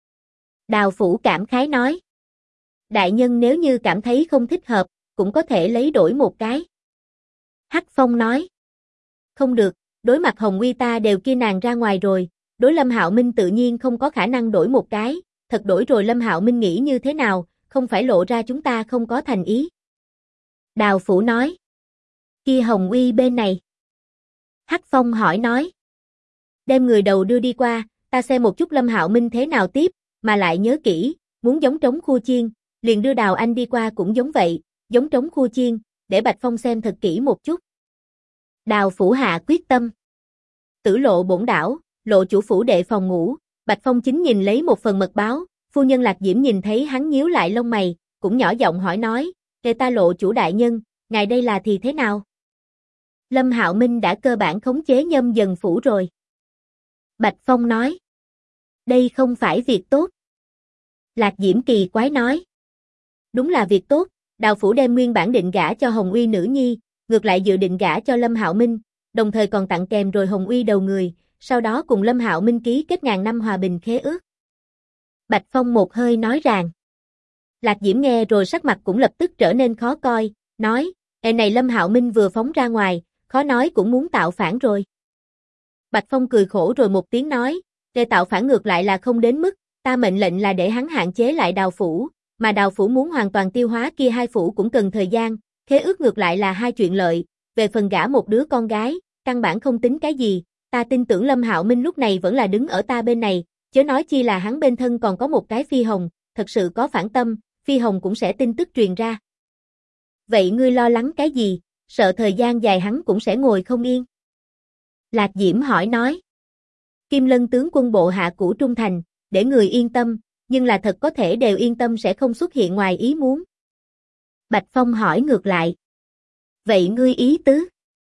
Đào phủ cảm khái nói. Đại nhân nếu như cảm thấy không thích hợp, cũng có thể lấy đổi một cái. Hắc Phong nói. Không được, đối mặt Hồng Uy ta đều kia nàng ra ngoài rồi, đối Lâm Hạo Minh tự nhiên không có khả năng đổi một cái, thật đổi rồi Lâm Hạo Minh nghĩ như thế nào, không phải lộ ra chúng ta không có thành ý. Đào phủ nói. Kia Hồng Uy bên này. Hắc Phong hỏi nói. Đem người đầu đưa đi qua, ta xem một chút Lâm Hạo Minh thế nào tiếp, mà lại nhớ kỹ, muốn giống trống khu chiên, liền đưa Đào Anh đi qua cũng giống vậy, giống trống khu chiên, để Bạch Phong xem thật kỹ một chút. Đào phủ hạ quyết tâm. Tử Lộ bổn đảo, Lộ chủ phủ đệ phòng ngủ, Bạch Phong chính nhìn lấy một phần mật báo, phu nhân Lạc Diễm nhìn thấy hắn nhíu lại lông mày, cũng nhỏ giọng hỏi nói, kể ta Lộ chủ đại nhân, ngài đây là thì thế nào? Lâm Hạo Minh đã cơ bản khống chế Nhâm Dần phủ rồi. Bạch Phong nói. Đây không phải việc tốt. Lạc Diễm kỳ quái nói. Đúng là việc tốt, Đào phủ đem nguyên bản định gả cho Hồng Uy nữ nhi, ngược lại dự định gả cho Lâm Hạo Minh, đồng thời còn tặng kèm rồi Hồng Uy đầu người, sau đó cùng Lâm Hạo Minh ký kết ngàn năm hòa bình khế ước. Bạch Phong một hơi nói ràng. Lạc Diễm nghe rồi sắc mặt cũng lập tức trở nên khó coi, nói, này Lâm Hạo Minh vừa phóng ra ngoài, khó nói cũng muốn tạo phản rồi. Bạch Phong cười khổ rồi một tiếng nói, tạo phản ngược lại là không đến mức, ta mệnh lệnh là để hắn hạn chế lại Đào phủ, mà Đào phủ muốn hoàn toàn tiêu hóa kia hai phủ cũng cần thời gian, khế ước ngược lại là hai chuyện lợi, về phần gả một đứa con gái, căn bản không tính cái gì, ta tin tưởng Lâm Hạo Minh lúc này vẫn là đứng ở ta bên này, chớ nói chi là hắn bên thân còn có một cái Phi Hồng, thật sự có phản tâm, Phi Hồng cũng sẽ tin tức truyền ra. Vậy ngươi lo lắng cái gì, sợ thời gian dài hắn cũng sẽ ngồi không yên? Lạc Diễm hỏi nói. Kim Lân tướng quân bộ hạ cũ trung thành, để người yên tâm, nhưng là thật có thể đều yên tâm sẽ không xuất hiện ngoài ý muốn. Bạch Phong hỏi ngược lại. Vậy ngươi ý tứ?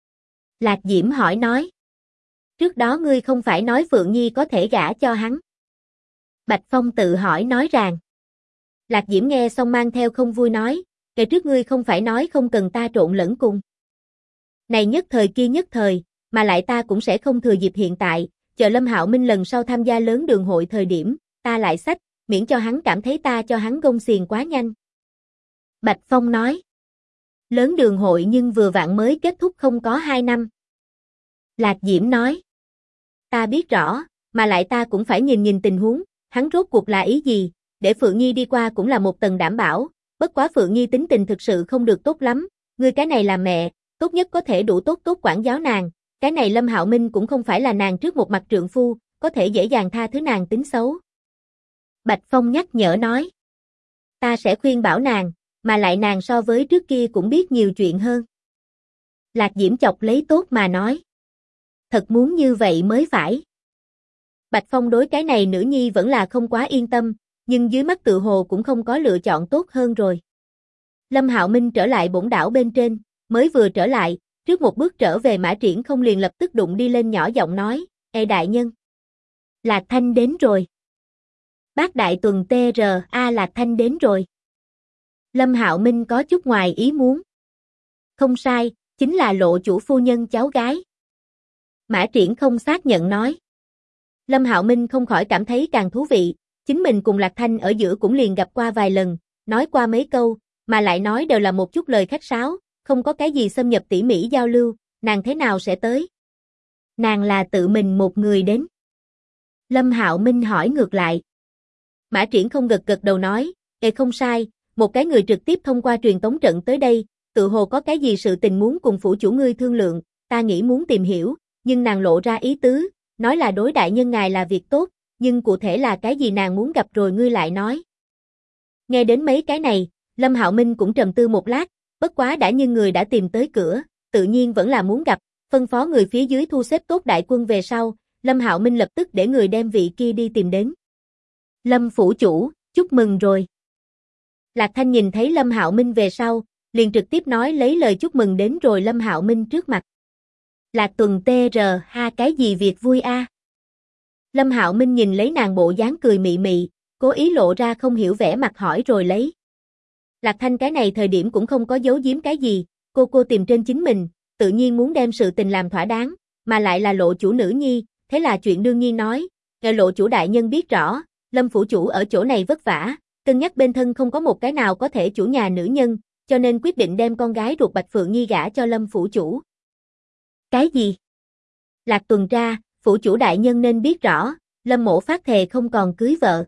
Lạc Diễm hỏi nói. Trước đó ngươi không phải nói Phượng Nhi có thể gả cho hắn. Bạch Phong tự hỏi nói ràng. Lạc Diễm nghe xong mang theo không vui nói, kể trước ngươi không phải nói không cần ta trộn lẫn cùng. Này nhất thời kia nhất thời, mà lại ta cũng sẽ không thừa dịp hiện tại, chờ Lâm Hạo Minh lần sau tham gia lớn đường hội thời điểm, ta lại xách, miễn cho hắn cảm thấy ta cho hắn gông xiềng quá nhanh. Bạch Phong nói. Lớn đường hội nhưng vừa vặn mới kết thúc không có 2 năm. Lạc Diễm nói. Ta biết rõ, mà lại ta cũng phải nhìn nhìn tình huống, hắn rốt cuộc là ý gì, để Phượng Nhi đi qua cũng là một tầng đảm bảo, bất quá Phượng Nhi tính tình thực sự không được tốt lắm, ngươi cái này là mẹ, tốt nhất có thể đủ tốt tốt quản giáo nàng, cái này Lâm Hạo Minh cũng không phải là nàng trước một mặt trượng phu, có thể dễ dàng tha thứ nàng tính xấu. Bạch Phong nhắc nhở nói. Ta sẽ khuyên bảo nàng, mà lại nàng so với trước kia cũng biết nhiều chuyện hơn. Lạc Diễm chọc lấy tốt mà nói. Thật muốn như vậy mới phải. Bạch Phong đối cái này nữ nhi vẫn là không quá yên tâm, nhưng dưới mắt tự hồ cũng không có lựa chọn tốt hơn rồi. Lâm Hạo Minh trở lại bổn đảo bên trên, mới vừa trở lại, trước một bước trở về Mã Triển không liền lập tức đụng đi lên nhỏ giọng nói, Ê đại nhân. Lạc Thanh đến rồi. Bác đại tuần TRA Lạc Thanh đến rồi. Lâm Hạo Minh có chút ngoài ý muốn. Không sai, chính là Lộ chủ phu nhân cháu gái. Mã Triển không xác nhận nói. Lâm Hạo Minh không khỏi cảm thấy càng thú vị, chính mình cùng Lạc Thanh ở giữa cũng liền gặp qua vài lần, nói qua mấy câu, mà lại nói đều là một chút lời khách sáo, không có cái gì xâm nhập tỉ mỉ giao lưu, nàng thế nào sẽ tới? Nàng là tự mình một người đến. Lâm Hạo Minh hỏi ngược lại. Mã Triển không gật gật đầu nói, không sai, một cái người trực tiếp thông qua truyền tống trận tới đây, tự hồ có cái gì sự tình muốn cùng phủ chủ ngươi thương lượng, ta nghĩ muốn tìm hiểu, nhưng nàng lộ ra ý tứ, nói là đối đại nhân ngài là việc tốt, nhưng cụ thể là cái gì nàng muốn gặp rồi ngươi lại nói. Nghe đến mấy cái này, Lâm Hạo Minh cũng trầm tư một lát, bất quá đã như người đã tìm tới cửa, tự nhiên vẫn là muốn gặp, phân phó người phía dưới thu xếp tốt đại quân về sau, Lâm Hạo Minh lập tức để người đem vị kia đi tìm đến. Lâm phủ chủ, chúc mừng rồi. Lạc Thanh nhìn thấy Lâm Hạo Minh về sau, liền trực tiếp nói lấy lời chúc mừng đến rồi Lâm Hạo Minh trước mặt. Lạc Tuần TR cái gì việc vui a? Lâm Hạo Minh nhìn lấy nàng bộ dáng cười mị mị, cố ý lộ ra không hiểu vẻ mặt hỏi rồi lấy. Lạc Thanh cái này thời điểm cũng không có giấu giếm cái gì, cô tìm trên chính mình, tự nhiên muốn đem sự tình làm thỏa đáng, mà lại là Lộ chủ nữ nhi, thế là chuyện đương nhiên nói, nghe Lộ chủ đại nhân biết rõ, Lâm phủ chủ ở chỗ này vất vả, cân nhắc bên thân không có một cái nào có thể chủ nhà nữ nhân, cho nên quyết định đem con gái ruột Bạch Phượng Nhi gả cho Lâm phủ chủ. Cái gì? Lạc tuần tra, phủ chủ đại nhân nên biết rõ, Lâm mỗ phát thề không còn cưới vợ.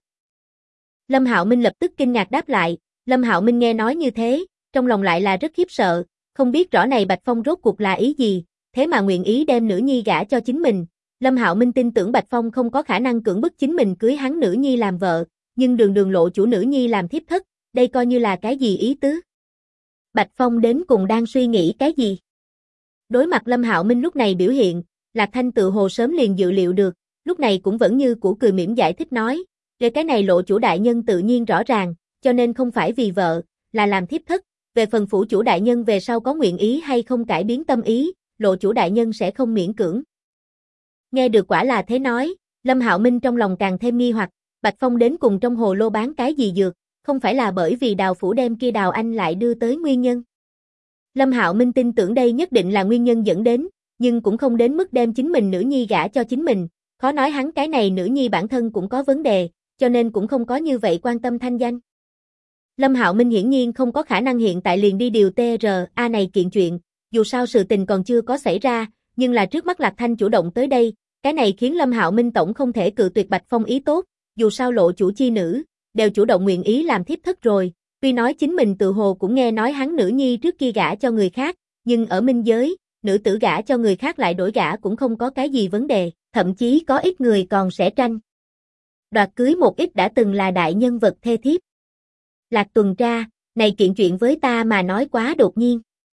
Lâm Hạo Minh lập tức kinh ngạc đáp lại, Lâm Hạo Minh nghe nói như thế, trong lòng lại là rất khiếp sợ, không biết rõ này Bạch Phong rốt cuộc là ý gì, thế mà nguyện ý đem nữ nhi gả cho chính mình. Lâm Hạo Minh tin tưởng Bạch Phong không có khả năng cưỡng bức chính mình cưới hắn nữ nhi làm vợ, nhưng đường Lộ chủ nữ nhi làm thiếp thất, đây coi như là cái gì ý tứ? Bạch Phong đến cùng đang suy nghĩ cái gì? Đối mặt Lâm Hạo Minh lúc này biểu hiện, Lạc Thanh tự hồ sớm liền dự liệu được, lúc này cũng vẫn như cũ cười mỉm giải thích nói, về cái này Lộ chủ đại nhân tự nhiên rõ ràng, cho nên không phải vì vợ, là làm thiếp thất, về phần phủ chủ đại nhân về sau có nguyện ý hay không cải biến tâm ý, Lộ chủ đại nhân sẽ không miễn cưỡng. Nghe được quả là thế nói, Lâm Hạo Minh trong lòng càng thêm nghi hoặc, Bạch Phong đến cùng trong hồ lô bán cái gì dược, không phải là bởi vì Đào phủ đem kia Đào Anh lại đưa tới nguyên nhân. Lâm Hạo Minh tin tưởng đây nhất định là nguyên nhân dẫn đến, nhưng cũng không đến mức đem chính mình nữ nhi gả cho chính mình, khó nói hắn cái này nữ nhi bản thân cũng có vấn đề, cho nên cũng không có như vậy quan tâm thanh danh. Lâm Hạo Minh hiển nhiên không có khả năng hiện tại liền đi điều TRA này kiện chuyện, dù sao sự tình còn chưa có xảy ra, nhưng là trước mắt Lạc Thanh chủ động tới đây, cái này khiến Lâm Hạo Minh tổng không thể cự tuyệt Bạch Phong ý tốt, dù sao Lộ chủ chi nữ, đều chủ động nguyện ý làm thiếp thất rồi, tuy nói chính mình tự hồ cũng nghe nói hắn nữ nhi trước kia gả cho người khác, nhưng ở minh giới, nữ tử gả cho người khác lại đổi gả cũng không có cái gì vấn đề, thậm chí có ít người còn sẽ tranh đoạt cưới một ít đã từng là đại nhân vật thê thiếp. Lạc tuần tra, này kiện chuyện với ta mà nói quá đột nhiên.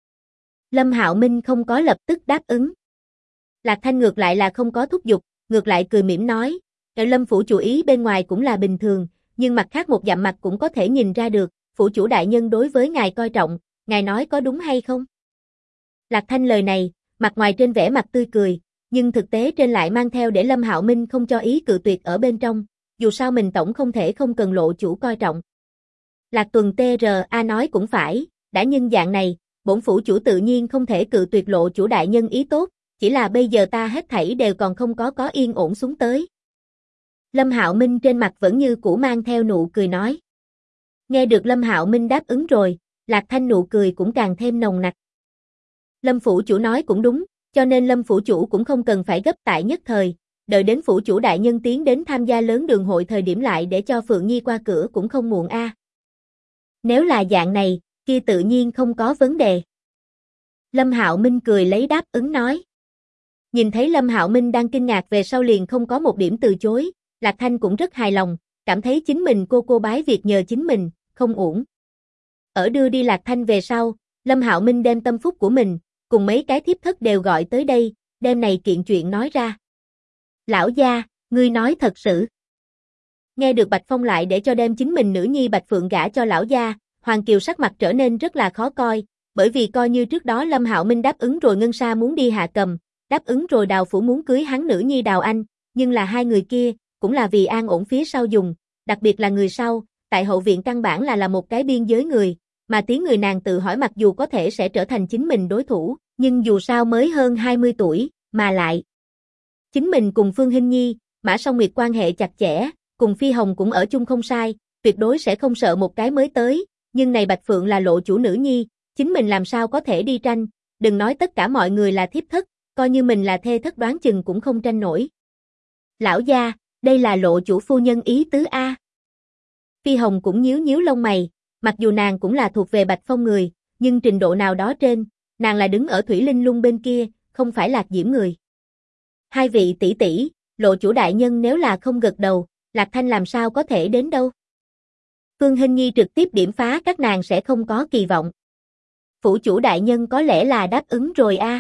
Lâm Hạo Minh không có lập tức đáp ứng. Lạc Thanh ngược lại là không có thúc giục, ngược lại cười mỉm nói, Lâm phủ chủ ý bên ngoài cũng là bình thường, nhưng mặt khác một dặm mặt cũng có thể nhìn ra được, phủ chủ đại nhân đối với ngài coi trọng, ngài nói có đúng hay không? Lạc Thanh lời này, mặt ngoài trên vẻ mặt tươi cười, nhưng thực tế trên lại mang theo để Lâm Hạo Minh không cho ý cự tuyệt ở bên trong, dù sao mình tổng không thể không cần Lộ chủ coi trọng. Lạc tuần TRA nói cũng phải, đã nhân dạng này, bổn phủ chủ tự nhiên không thể cự tuyệt Lộ chủ đại nhân ý tốt, chỉ là bây giờ ta hết thảy đều còn không có yên ổn xuống tới. Lâm Hạo Minh trên mặt vẫn như cũ mang theo nụ cười nói. Nghe được Lâm Hạo Minh đáp ứng rồi, Lạc Thanh nụ cười cũng càng thêm nồng nặc. Lâm phủ chủ nói cũng đúng, cho nên Lâm phủ chủ cũng không cần phải gấp tại nhất thời, đợi đến phủ chủ đại nhân tiến đến tham gia lớn đường hội thời điểm lại để cho Phượng Nhi qua cửa cũng không muộn a. Nếu là dạng này, kia tự nhiên không có vấn đề. Lâm Hạo Minh cười lấy đáp ứng nói. Nhìn thấy Lâm Hạo Minh đang kinh ngạc về sau liền không có một điểm từ chối, Lạc Thanh cũng rất hài lòng, cảm thấy chính mình cô bái việc nhờ chính mình, không uổng. Ở đưa đi Lạc Thanh về sau, Lâm Hạo Minh đem tâm phúc của mình, cùng mấy cái thiếp thất đều gọi tới đây, đem này kiện chuyện nói ra. Lão gia, ngươi nói thật sự. Nghe được Bạch Phong lại để cho đem chính mình nữ nhi Bạch Phượng gả cho lão gia, Hoàng Kiều sắc mặt trở nên rất là khó coi, bởi vì coi như trước đó Lâm Hạo Minh đáp ứng rồi Ngân Sa muốn đi Hạ Cầm, đáp ứng rồi Đào Phủ muốn cưới hắn nữ nhi Đào Anh, nhưng là hai người kia, cũng là vì an ổn phía sau dùng, đặc biệt là người sau, tại hậu viện căn bản là một cái biên giới người, mà tiếng người nàng tự hỏi mặc dù có thể sẽ trở thành chính mình đối thủ, nhưng dù sao mới hơn 20 tuổi, mà lại. Chính mình cùng Phương Hinh Nhi, Mã Song Nguyệt quan hệ chặt chẽ, cùng Phi Hồng cũng ở chung không sai, tuyệt đối sẽ không sợ một cái mới tới, nhưng này Bạch Phượng là lộ chủ nữ nhi, chính mình làm sao có thể đi tranh, đừng nói tất cả mọi người là thiếp thất, coi như mình là thê thất đoán chừng cũng không tranh nổi. Lão gia, đây là lộ chủ phu nhân ý tứ a. Phi Hồng cũng nhíu nhíu lông mày, mặc dù nàng cũng là thuộc về Bạch Phong người, nhưng trình độ nào đó trên, nàng là đứng ở Thủy Linh Lung bên kia, không phải Lạc Diễm người. Hai vị tỷ tỷ, lộ chủ đại nhân nếu là không gật đầu, Lạc Thanh làm sao có thể đến đâu. Phương Hinh Nhi trực tiếp điểm phá các nàng sẽ không có kỳ vọng. Phủ chủ đại nhân có lẽ là đáp ứng rồi a.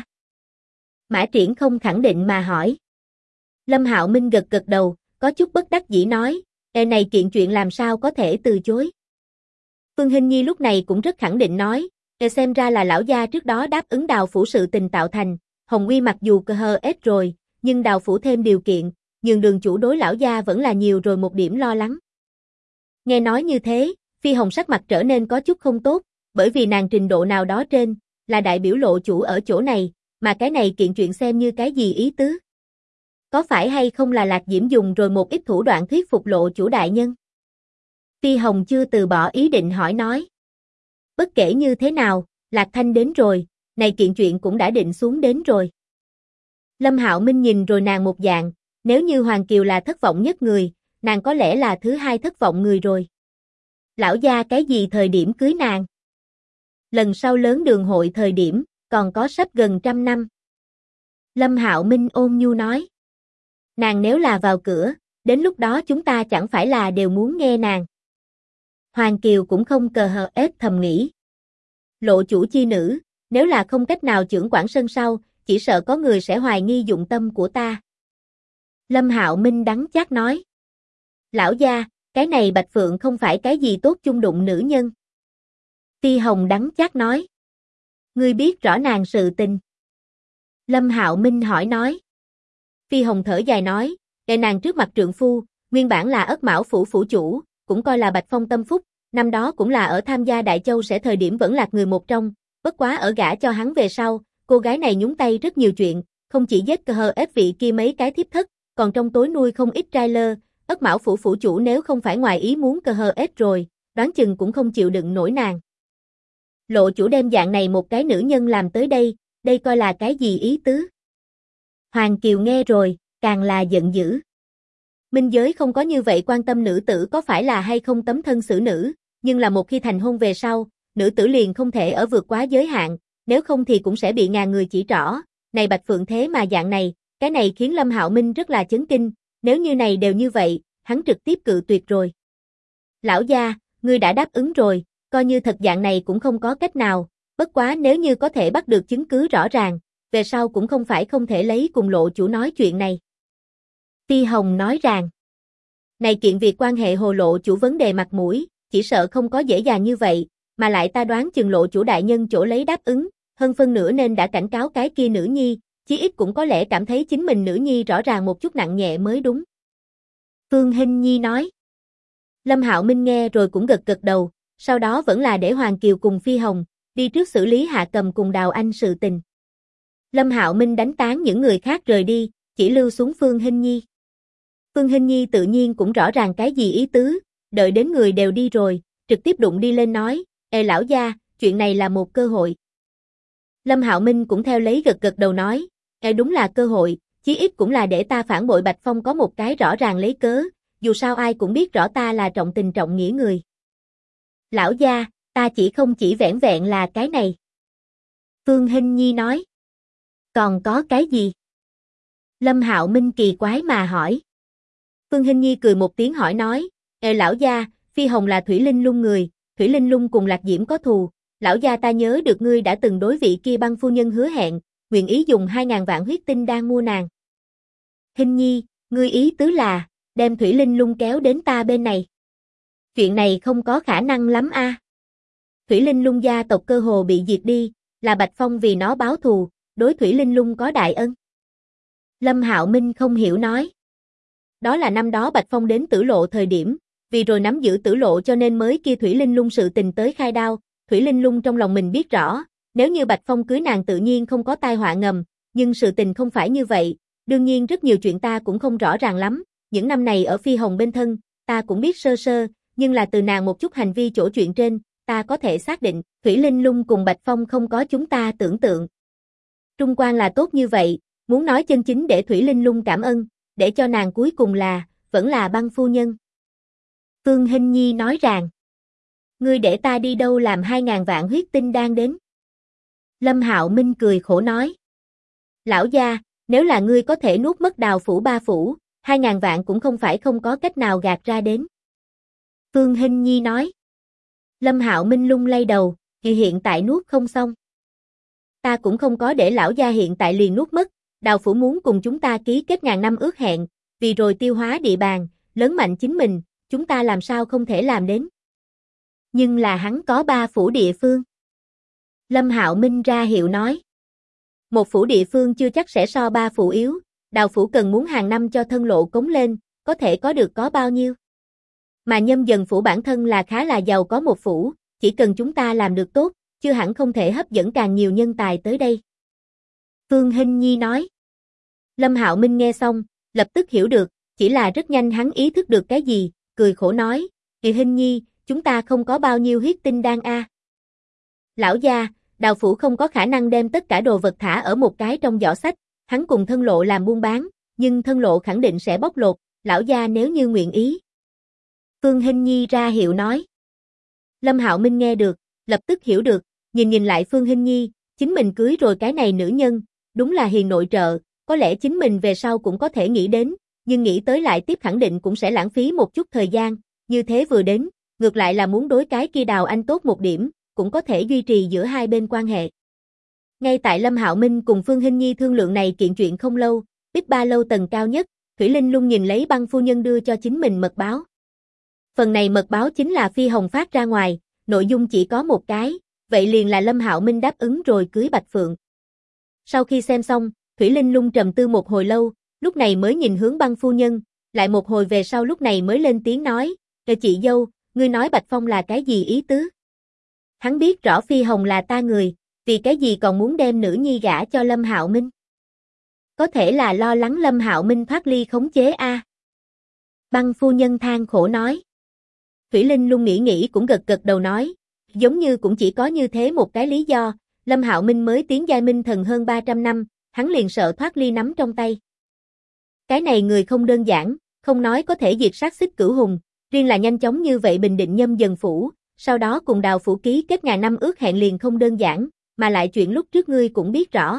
Mã Triển không khẳng định mà hỏi. Lâm Hạo Minh gật gật đầu, có chút bất đắc dĩ nói, này kiện chuyện làm sao có thể từ chối. Phương Hinh Nhi lúc này cũng rất khẳng định nói, xem ra là lão gia trước đó đáp ứng Đào Phủ sự tình tạo thành, Hồng Uy mặc dù cơ hơ ết rồi, nhưng Đào Phủ thêm điều kiện, nhường đường chủ đối lão gia vẫn là nhiều rồi một điểm lo lắng. Nghe nói như thế, Phi Hồng sắc mặt trở nên có chút không tốt, bởi vì nàng trình độ nào đó trên, là đại biểu lộ chủ ở chỗ này, mà cái này kiện chuyện xem như cái gì ý tứ. Có phải hay không là Lạc Diễm dùng rồi một ít thủ đoạn thuyết phục lộ chủ đại nhân? Phi Hồng chưa từ bỏ ý định hỏi nói. Bất kể như thế nào, Lạc Thanh đến rồi, này kiện chuyện cũng đã định xuống đến rồi. Lâm Hạo Minh nhìn rồi nàng một dạng, nếu như Hoàng Kiều là thất vọng nhất người, nàng có lẽ là thứ hai thất vọng người rồi. Lão gia cái gì thời điểm cưới nàng? Lần sau lớn đường hội thời điểm, còn có sắp gần 100 năm. Lâm Hạo Minh ôn nhu nói. Nàng nếu là vào cửa, đến lúc đó chúng ta chẳng phải là đều muốn nghe nàng. Hoàng Kiều cũng không cờ hờ ết thầm nghĩ. Lộ chủ chi nữ, nếu là không cách nào chưởng quản sân sau, chỉ sợ có người sẽ hoài nghi dụng tâm của ta. Lâm Hạo Minh đắng chát nói. Lão gia, cái này Bạch Phượng không phải cái gì tốt chung đụng nữ nhân. Phi Hồng đắng chát nói. Ngươi biết rõ nàng sự tình. Lâm Hạo Minh hỏi nói. Phi Hồng thở dài nói, để nàng trước mặt trượng phu, nguyên bản là Ất Mão phủ phủ chủ, cũng coi là Bạch Phong tâm phúc, năm đó cũng là ở tham gia Đại Châu sẽ thời điểm vẫn là người một trong, bất quá ở gả cho hắn về sau, cô gái này nhúng tay rất nhiều chuyện, không chỉ giết cơ hờ ép vị kia mấy cái thiếp thất, còn trong tối nuôi không ít trai lơ, Ất Mão phủ phủ chủ nếu không phải ngoài ý muốn cơ hờ ép rồi, đoán chừng cũng không chịu đựng nổi nàng. Lộ chủ đem dạng này một cái nữ nhân làm tới đây coi là cái gì ý tứ? Hoàng Kiều nghe rồi, càng là giận dữ. Minh giới không có như vậy quan tâm nữ tử có phải là hay không tấm thân xử nữ, nhưng là một khi thành hôn về sau, nữ tử liền không thể ở vượt quá giới hạn, nếu không thì cũng sẽ bị ngàn người chỉ trỏ. Này Bạch Phượng thế mà dạng này, cái này khiến Lâm Hạo Minh rất là chấn kinh, nếu như này đều như vậy, hắn trực tiếp cự tuyệt rồi. Lão gia, ngươi đã đáp ứng rồi, coi như thật dạng này cũng không có cách nào, bất quá nếu như có thể bắt được chứng cứ rõ ràng, về sau cũng không phải không thể lấy cùng lộ chủ nói chuyện này. Phi Hồng nói rằng, này kiện việc quan hệ hồ lộ chủ vấn đề mặt mũi, chỉ sợ không có dễ dàng như vậy, mà lại ta đoán chừng lộ chủ đại nhân chỗ lấy đáp ứng, hơn phân nửa nên đã cảnh cáo cái kia nữ nhi, chí ít cũng có lẽ cảm thấy chính mình nữ nhi rõ ràng một chút nặng nhẹ mới đúng. Phương Hinh Nhi nói. Lâm Hạo Minh nghe rồi cũng gật gật đầu, sau đó vẫn là để Hoàng Kiều cùng Phi Hồng đi trước xử lý Hạ Cầm cùng Đào Anh sự tình. Lâm Hạo Minh đánh tán những người khác rời đi, chỉ lưu xuống Phương Hinh Nhi. Phương Hinh Nhi tự nhiên cũng rõ ràng cái gì ý tứ, đợi đến người đều đi rồi, trực tiếp đụng đi lên nói, lão gia, chuyện này là một cơ hội. Lâm Hạo Minh cũng theo lấy gật gật đầu nói, đúng là cơ hội, chí ít cũng là để ta phản bội Bạch Phong có một cái rõ ràng lấy cớ, dù sao ai cũng biết rõ ta là trọng tình trọng nghĩa người. Lão gia, ta không chỉ vẻn vẹn là cái này. Phương Hinh Nhi nói. Còn có cái gì? Lâm Hạo Minh kỳ quái mà hỏi. Phương Hinh Nhi cười một tiếng hỏi nói, lão gia, Phi Hồng là Thủy Linh Lung người, Thủy Linh Lung cùng Lạc Diễm có thù, lão gia ta nhớ được ngươi đã từng đối vị kia băng phu nhân hứa hẹn, nguyện ý dùng 2.000 vạn huyết tinh đang mua nàng. Hinh Nhi, ngươi ý tứ là, đem Thủy Linh Lung kéo đến ta bên này. Chuyện này không có khả năng lắm a. Thủy Linh Lung gia tộc cơ hồ bị diệt đi, là Bạch Phong vì nó báo thù, đối Thủy Linh Lung có đại ân. Lâm Hạo Minh không hiểu nói. Đó là năm đó Bạch Phong đến Tử Lộ thời điểm, vì rồi nắm giữ Tử Lộ cho nên mới kia Thủy Linh Lung sự tình tới khai đao, Thủy Linh Lung trong lòng mình biết rõ, nếu như Bạch Phong cưới nàng tự nhiên không có tai họa ngầm, nhưng sự tình không phải như vậy, đương nhiên rất nhiều chuyện ta cũng không rõ ràng lắm, những năm này ở Phi Hồng bên thân, ta cũng biết sơ sơ, nhưng là từ nàng một chút hành vi chỗ chuyện trên, ta có thể xác định, Thủy Linh Lung cùng Bạch Phong không có chúng ta tưởng tượng. Trung quan là tốt như vậy, muốn nói chân chính để Thủy Linh Lung cảm ơn, để cho nàng cuối cùng vẫn là băng phu nhân. Phương Hinh Nhi nói rằng, ngươi để ta đi đâu làm 2.000 vạn huyết tinh đan đến? Lâm Hạo Minh cười khổ nói, lão gia, nếu là ngươi có thể nuốt mất Đào phủ ba phủ, 2.000 vạn cũng không phải không có cách nào gạt ra đến. Phương Hinh Nhi nói, Lâm Hạo Minh lung lay đầu, thì hiện tại nuốt không xong. Ta cũng không có để lão gia hiện tại liền nuốt mất, Đào phủ muốn cùng chúng ta ký kết ngàn năm ước hẹn, vì rồi tiêu hóa địa bàn, lớn mạnh chính mình, chúng ta làm sao không thể làm đến. Nhưng là hắn có 3 phủ địa phương. Lâm Hạo Minh ra hiệu nói. Một phủ địa phương chưa chắc sẽ so 3 phủ yếu, Đào phủ cần muốn hàng năm cho thân lộ cống lên, có thể có được có bao nhiêu. Mà Nhâm Dần phủ bản thân là khá là giàu có một phủ, chỉ cần chúng ta làm được tốt, chưa hẳn không thể hấp dẫn càng nhiều nhân tài tới đây. Phương Hinh Nhi nói. Lâm Hạo Minh nghe xong, lập tức hiểu được, chỉ là rất nhanh hắn ý thức được cái gì, cười khổ nói, Hinh Nhi, chúng ta không có bao nhiêu huyết tinh đan a. Lão gia, Đào phủ không có khả năng đem tất cả đồ vật thả ở một cái trong giỏ sách, hắn cùng thân lộ làm buôn bán, nhưng thân lộ khẳng định sẽ bóc lột, lão gia nếu như nguyện ý. Phương Hinh Nhi ra hiệu nói. Lâm Hạo Minh nghe được, lập tức hiểu được, nhìn lại Phương Hinh Nhi, chính mình cưới rồi cái này nữ nhân, đúng là hiền nội trợ, có lẽ chính mình về sau cũng có thể nghĩ đến, nhưng nghĩ tới lại tiếp khẳng định cũng sẽ lãng phí một chút thời gian, như thế vừa đến, ngược lại là muốn đối cái kia Đào Anh tốt một điểm, cũng có thể duy trì giữa hai bên quan hệ. Ngay tại Lâm Hạo Minh cùng Phương Hinh Nhi thương lượng này kiện chuyện không lâu, Bích Ba lâu tầng cao nhất, Thủy Linh Lung nhìn lấy băng phu nhân đưa cho chính mình mật báo. Phần này mật báo chính là Phi Hồng phát ra ngoài, nội dung chỉ có một cái, vậy liền là Lâm Hạo Minh đáp ứng rồi cưới Bạch Phượng. Sau khi xem xong, Thủy Linh Lung trầm tư một hồi lâu, lúc này mới nhìn hướng băng phu nhân, lại một hồi về sau lúc này mới lên tiếng nói, chị dâu, ngươi nói Bạch Phong là cái gì ý tứ? Hắn biết rõ Phi Hồng là ta người, vì cái gì còn muốn đem nữ nhi gả cho Lâm Hạo Minh? Có thể là lo lắng Lâm Hạo Minh thoát ly khống chế a. Băng phu nhân than khổ nói. Thủy Linh Lung nghĩ cũng gật gật đầu nói, giống như cũng chỉ có như thế một cái lý do, Lâm Hạo Minh mới tiến giai minh thần hơn 300 năm, hắn liền sợ thoát ly nắm trong tay. Cái này người không đơn giản, không nói có thể diệt sát Xích Cửu Hùng, riêng là nhanh chóng như vậy bình định Nhâm Dần phủ, sau đó cùng Đào phủ ký kết ngàn năm ước hẹn liền không đơn giản, mà lại chuyện lúc trước ngươi cũng biết rõ.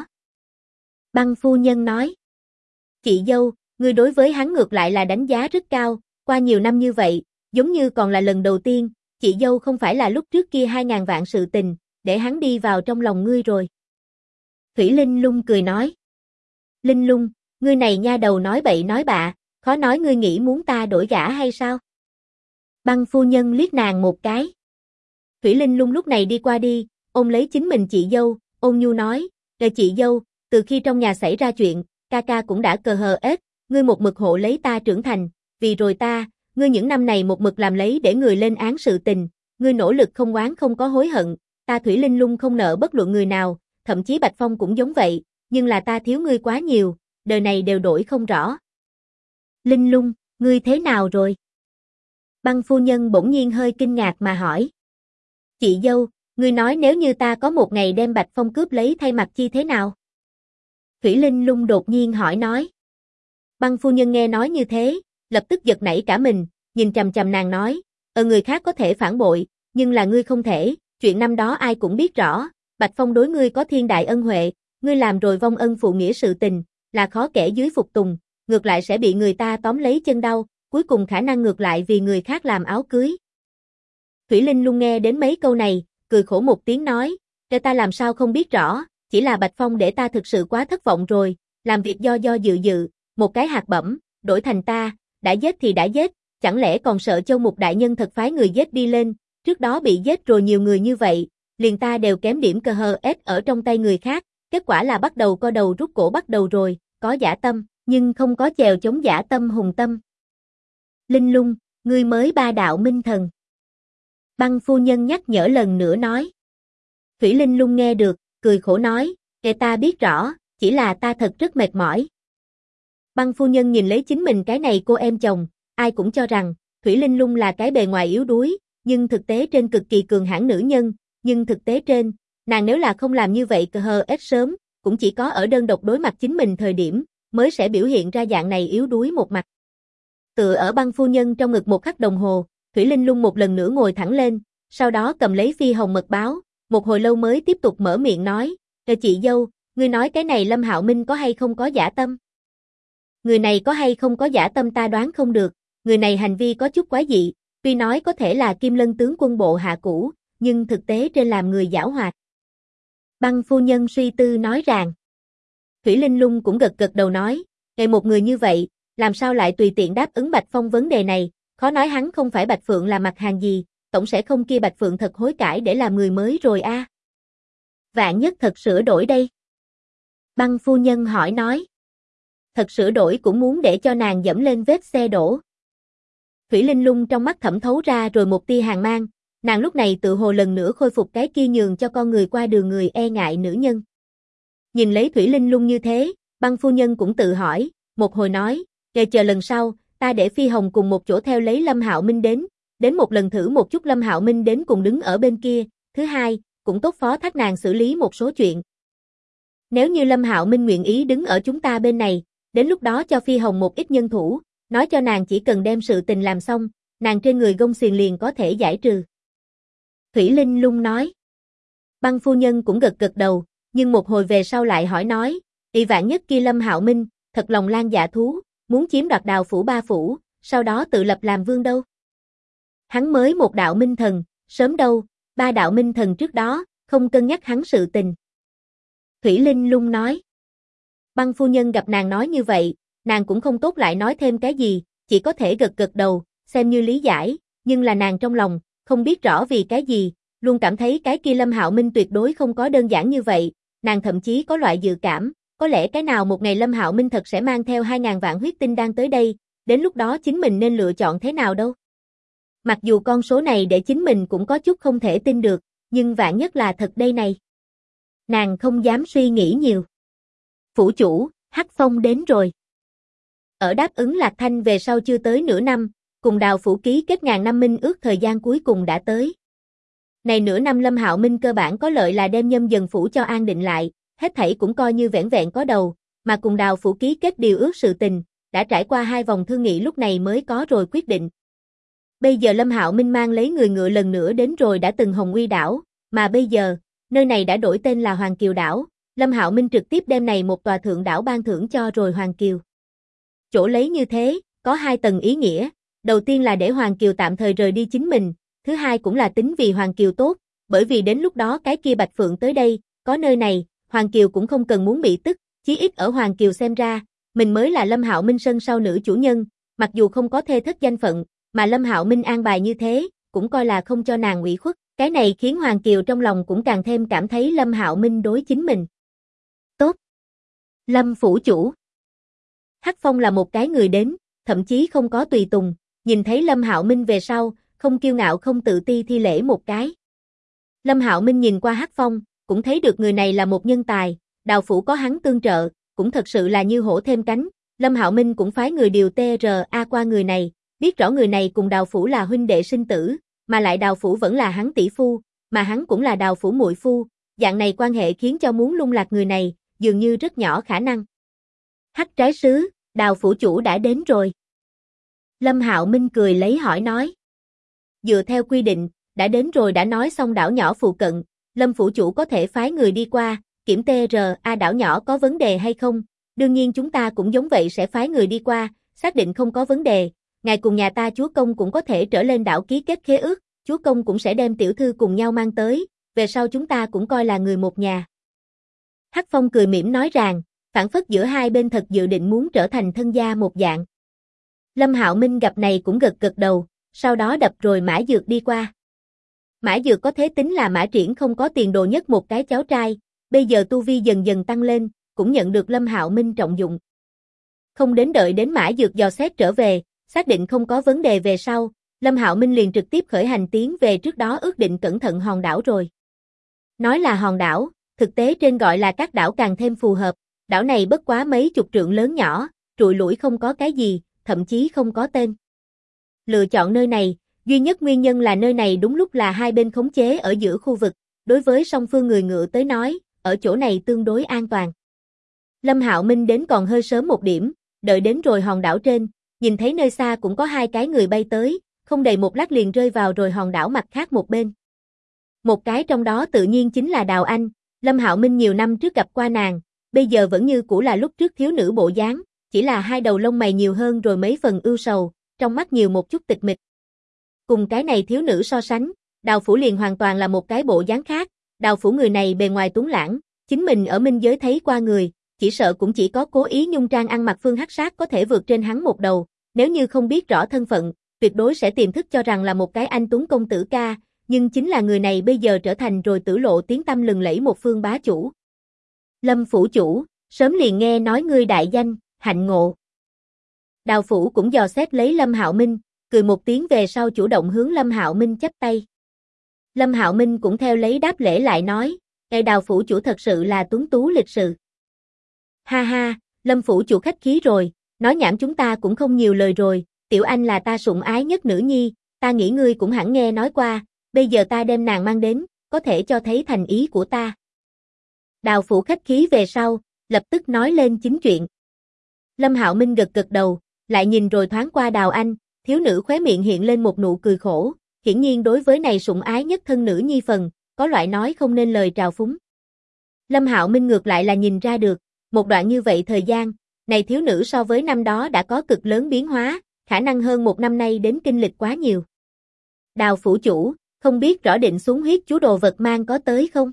Băng phu nhân nói, chị dâu, ngươi đối với hắn ngược lại là đánh giá rất cao, qua nhiều năm như vậy, giống như còn là lần đầu tiên, chị dâu không phải là lúc trước kia 2.000 vạn sự tình, để hắn đi vào trong lòng ngươi rồi. Thủy Linh Lung cười nói, Linh Lung, ngươi này nha đầu nói bậy nói bạ, khó nói ngươi nghĩ muốn ta đổi gả hay sao? Băng phu nhân liếc nàng một cái. Thủy Linh Lung lúc này đi qua đi, ôm lấy chính mình chị dâu, ôn nhu nói, chị dâu, từ khi trong nhà xảy ra chuyện, ca ca cũng đã cờ hờ ết, ngươi một mực hộ lấy ta trưởng thành, vì rồi ngươi những năm này một mực làm lấy để người lên án sự tình, ngươi nỗ lực không oán không có hối hận, ta Thủy Linh Lung không nợ bất luận người nào, thậm chí Bạch Phong cũng giống vậy, nhưng là ta thiếu ngươi quá nhiều, đời này đều đổi không rõ. Linh Lung, ngươi thế nào rồi? Băng phu nhân bỗng nhiên hơi kinh ngạc mà hỏi. Chị dâu, Ngươi nói nếu như ta có một ngày đem Bạch Phong cướp lấy thay mặt chi thế nào? Thủy Linh Lung đột nhiên hỏi nói. Băng phu nhân nghe nói như thế, lập tức giật nảy cả mình, nhìn chằm chằm nàng nói, người khác có thể phản bội, nhưng là ngươi không thể, chuyện năm đó ai cũng biết rõ, Bạch Phong đối ngươi có thiên đại ân huệ, ngươi làm rồi vong ân phụ nghĩa sự tình, là khó kẻ dưới phục tùng, ngược lại sẽ bị người ta tóm lấy chân đau, cuối cùng khả năng ngược lại vì người khác làm áo cưới. Thủy Linh Lung nghe đến mấy câu này, cười khổ một tiếng nói, để ta làm sao không biết rõ, chỉ là Bạch Phong để ta thực sự quá thất vọng rồi, làm việc do dự, một cái hạt bẩm, đổi thành ta, đã giết thì đã giết, chẳng lẽ còn sợ Châu Mục đại nhân thật phái người giết đi lên, trước đó bị giết rồi nhiều người như vậy, liền ta đều kém điểm cơ hờ ép ở trong tay người khác, kết quả là bắt đầu co đầu rút cổ bắt đầu rồi, có dã tâm, nhưng không có chèo chống dã tâm hùng tâm. Linh Lung, ngươi mới ba đạo minh thần. Băng phu nhân nhắc nhở lần nữa nói. Thủy Linh Lung nghe được, cười khổ nói, ta biết rõ, chỉ là ta thật rất mệt mỏi. Băng phu nhân nhìn lấy chính mình cái này cô em chồng, ai cũng cho rằng, Thủy Linh Lung là cái bề ngoài yếu đuối, nhưng thực tế trên cực kỳ cường hãn nữ nhân, nhưng thực tế trên, nàng nếu là không làm như vậy cơ hờ ép sớm, cũng chỉ có ở đơn độc đối mặt chính mình thời điểm, mới sẽ biểu hiện ra dạng này yếu đuối một mặt. Tựa ở băng phu nhân trong ngực một khắc đồng hồ, Thủy Linh Lung một lần nữa ngồi thẳng lên, sau đó cầm lấy phi hồng mật báo, một hồi lâu mới tiếp tục mở miệng nói, chị dâu, ngươi nói cái này Lâm Hạo Minh có hay không có dã tâm? Người này có hay không có dã tâm ta đoán không được, người này hành vi có chút quái dị, tuy nói có thể là Kim Lân tướng quân bộ hạ cũ, nhưng thực tế trên làm người giảo hoạt. Băng phu nhân suy tư nói rằng, Thủy Linh Lung cũng gật gật đầu nói, ngày một người như vậy, làm sao lại tùy tiện đáp ứng Bạch Phong vấn đề này, khó nói hắn không phải Bạch Phượng là mặt hàng gì, tổng sẽ không kia Bạch Phượng thật hối cải để làm người mới rồi a. Vạn nhất thật sửa đổi đây. Băng phu nhân hỏi nói. Thật sửa đổi cũng muốn để cho nàng dẫm lên vết xe đổ. Thủy Linh Lung trong mắt thẩm thấu ra rồi một tia hàn mang, nàng lúc này tự hồ lần nữa khôi phục cái kia nhường cho con người qua đường người e ngại nữ nhân. Nhìn lấy Thủy Linh Lung như thế, băng phu nhân cũng tự hỏi, một hồi nói, chờ lần sau, ta để Phi Hồng cùng một chỗ theo lấy Lâm Hạo Minh đến một lần thử một chút Lâm Hạo Minh đến cùng đứng ở bên kia, thứ hai, cũng tốt phó thác nàng xử lý một số chuyện. Nếu như Lâm Hạo Minh nguyện ý đứng ở chúng ta bên này, đến lúc đó cho Phi Hồng một ít nhân thủ, nói cho nàng chỉ cần đem sự tình làm xong, nàng trên người gông xiềng liền có thể giải trừ. Thủy Linh Lung nói. Băng phu nhân cũng gật gật đầu, nhưng một hồi về sau lại hỏi nói, vạn nhất kia Lâm Hạo Minh, thật lòng lan dạ thú, muốn chiếm đoạt Đào phủ ba phủ, sau đó tự lập làm vương đâu. Hắn mới một đạo minh thần, sớm đâu, ba đạo minh thần trước đó, không cân nhắc hắn sự tình. Thủy Linh Lung nói. Băng phu nhân gặp nàng nói như vậy, nàng cũng không tốt lại nói thêm cái gì, chỉ có thể gật gật đầu, xem như lý giải, nhưng là nàng trong lòng, không biết rõ vì cái gì, luôn cảm thấy cái kia Lâm Hạo Minh tuyệt đối không có đơn giản như vậy, nàng thậm chí có loại dự cảm, có lẽ cái nào một ngày Lâm Hạo Minh thật sẽ mang theo 2.000 vạn huyết tinh đang tới đây, đến lúc đó chính mình nên lựa chọn thế nào đâu. Mặc dù con số này để chính mình cũng có chút không thể tin được, nhưng vạn nhất là thật đây này. Nàng không dám suy nghĩ nhiều. Phủ chủ, Hắc Phong đến rồi. Ở đáp ứng Lạc Thanh về sau chưa tới nửa năm, cùng Đào phủ ký kết ngàn năm minh ước thời gian cuối cùng đã tới. Này nửa năm Lâm Hạo Minh cơ bản có lợi là đem Nhâm Dần phủ cho an định lại, hết thảy cũng coi như vẻn vẹn có đầu, mà cùng Đào phủ ký kết điều ước sự tình, đã trải qua 2 vòng thương nghị lúc này mới có rồi quyết định. Bây giờ Lâm Hạo Minh mang lấy người ngựa lần nữa đến rồi đã từng Hồng Uy đảo, mà bây giờ, nơi này đã đổi tên là Hoàng Kiều đảo, Lâm Hạo Minh trực tiếp đem này một tòa thượng đảo ban thưởng cho rồi Hoàng Kiều. Chỗ lấy như thế, có 2 tầng ý nghĩa, đầu tiên là để Hoàng Kiều tạm thời rời đi chính mình, thứ hai cũng là tính vì Hoàng Kiều tốt, bởi vì đến lúc đó cái kia Bạch Phượng tới đây, có nơi này, Hoàng Kiều cũng không cần muốn bị tức, chí ít ở Hoàng Kiều xem ra, mình mới là Lâm Hạo Minh sân sau nữ chủ nhân, mặc dù không có thê thất danh phận, mà Lâm Hạo Minh an bài như thế, cũng coi là không cho nàng ủy khuất, cái này khiến Hoàng Kiều trong lòng cũng càng thêm cảm thấy Lâm Hạo Minh đối chính mình. Tốt. Lâm phủ chủ. Hắc Phong là một cái người đến, thậm chí không có tùy tùng, nhìn thấy Lâm Hạo Minh về sau, không kiêu ngạo không tự ti thi lễ một cái. Lâm Hạo Minh nhìn qua Hắc Phong, cũng thấy được người này là một nhân tài, Đào phủ có hắn tương trợ, cũng thật sự là như hổ thêm cánh. Lâm Hạo Minh cũng phái người điều TRA qua người này, biết rõ người này cùng Đào phủ là huynh đệ sinh tử, mà lại Đào phủ vẫn là hắn tỷ phu, mà hắn cũng là Đào phủ muội phu, dạng này quan hệ khiến cho muốn lung lạc người này, dường như rất nhỏ khả năng. Hắc trái sứ, Đào phủ chủ đã đến rồi. Lâm Hạo Minh cười lấy hỏi nói. Dựa theo quy định, đã đến rồi đã nói xong đảo nhỏ phụ cận, Lâm phủ chủ có thể phái người đi qua, kiểm TRA đảo nhỏ có vấn đề hay không, đương nhiên chúng ta cũng giống vậy sẽ phái người đi qua, xác định không có vấn đề, ngài cùng nhà ta chúa công cũng có thể trở lên đảo ký kết khế ước, chúa công cũng sẽ đem tiểu thư cùng nhau mang tới, về sau chúng ta cũng coi là người một nhà. Hắc Phong cười mỉm nói rằng, phảng phất giữa hai bên thật dự định muốn trở thành thân gia một dạng. Lâm Hạo Minh gặp này cũng gật gật đầu, sau đó đập rồi Mã Dược đi qua. Mã Dược có thế tính là Mã Triển không có tiền đồ nhất một cái cháu trai, bây giờ tu vi dần dần tăng lên, cũng nhận được Lâm Hạo Minh trọng dụng. Không đến đợi đến Mã Dược dò xét trở về, xác định không có vấn đề về sau, Lâm Hạo Minh liền trực tiếp khởi hành tiến về trước đó ước định cẩn thận hòn đảo rồi. Nói là hòn đảo, thực tế trên gọi là các đảo càng thêm phù hợp, đảo này bất quá mấy chục trượng lớn nhỏ, trụi lủi không có cái gì, thậm chí không có tên. Lựa chọn nơi này, duy nhất nguyên nhân là nơi này đúng lúc là hai bên khống chế ở giữa khu vực, đối với song phương người ngựa tới nói, ở chỗ này tương đối an toàn. Lâm Hạo Minh đến còn hơi sớm một điểm, đợi đến rồi hòn đảo trên, nhìn thấy nơi xa cũng có hai cái người bay tới, không đầy một lát liền rơi vào rồi hòn đảo mặt khác một bên. Một cái trong đó tự nhiên chính là Đào Anh, Lâm Hạo Minh nhiều năm trước gặp qua nàng, bây giờ vẫn như cũ là lúc trước thiếu nữ bộ dáng, chỉ là hai đầu lông mày nhiều hơn rồi mấy phần ưu sầu, trong mắt nhiều một chút tịch mịch. Cùng cái này thiếu nữ so sánh, Đào phủ liền hoàn toàn là một cái bộ dáng khác, Đào phủ người này bề ngoài tuấn lãng, chính mình ở minh giới thấy qua người, chỉ sợ cũng chỉ có Cố Ý Nhung trang ăn mặc Phương Hắc Sát có thể vượt trên hắn một đầu, nếu như không biết rõ thân phận, tuyệt đối sẽ tiềm thức cho rằng là một cái anh tuấn công tử ca, nhưng chính là người này bây giờ trở thành rồi tử lộ tiếng tăm lừng lẫy một phương bá chủ. Lâm phủ chủ, sớm liền nghe nói ngươi đại danh, hạnh ngộ. Đào phủ cũng dò xét lấy Lâm Hạo Minh, cười một tiếng về sau chủ động hướng Lâm Hạo Minh chắp tay. Lâm Hạo Minh cũng theo lấy đáp lễ lại nói, Đào phủ chủ thật sự là tuấn tú lịch sự. Ha ha, Lâm phủ chủ khách khí rồi, nói nhảm chúng ta cũng không nhiều lời rồi, Tiểu Anh là ta sủng ái nhất nữ nhi, ta nghĩ ngươi cũng hẳn nghe nói qua, bây giờ ta đem nàng mang đến, có thể cho thấy thành ý của ta. Đào phủ khách khí về sau, lập tức nói lên chính chuyện. Lâm Hạo Minh gật gật đầu, lại nhìn rồi thoáng qua Đào Anh, thiếu nữ khóe miệng hiện lên một nụ cười khổ, hiển nhiên đối với này sủng ái nhất thân nữ nhi phần, có loại nói không nên lời trào phúng. Lâm Hạo Minh ngược lại là nhìn ra được, một đoạn như vậy thời gian, này thiếu nữ so với năm đó đã có cực lớn biến hóa, khả năng hơn một năm nay đến kinh lịch quá nhiều. Đào phủ chủ, không biết rõ định xuống huyết chú đồ vật mang có tới không?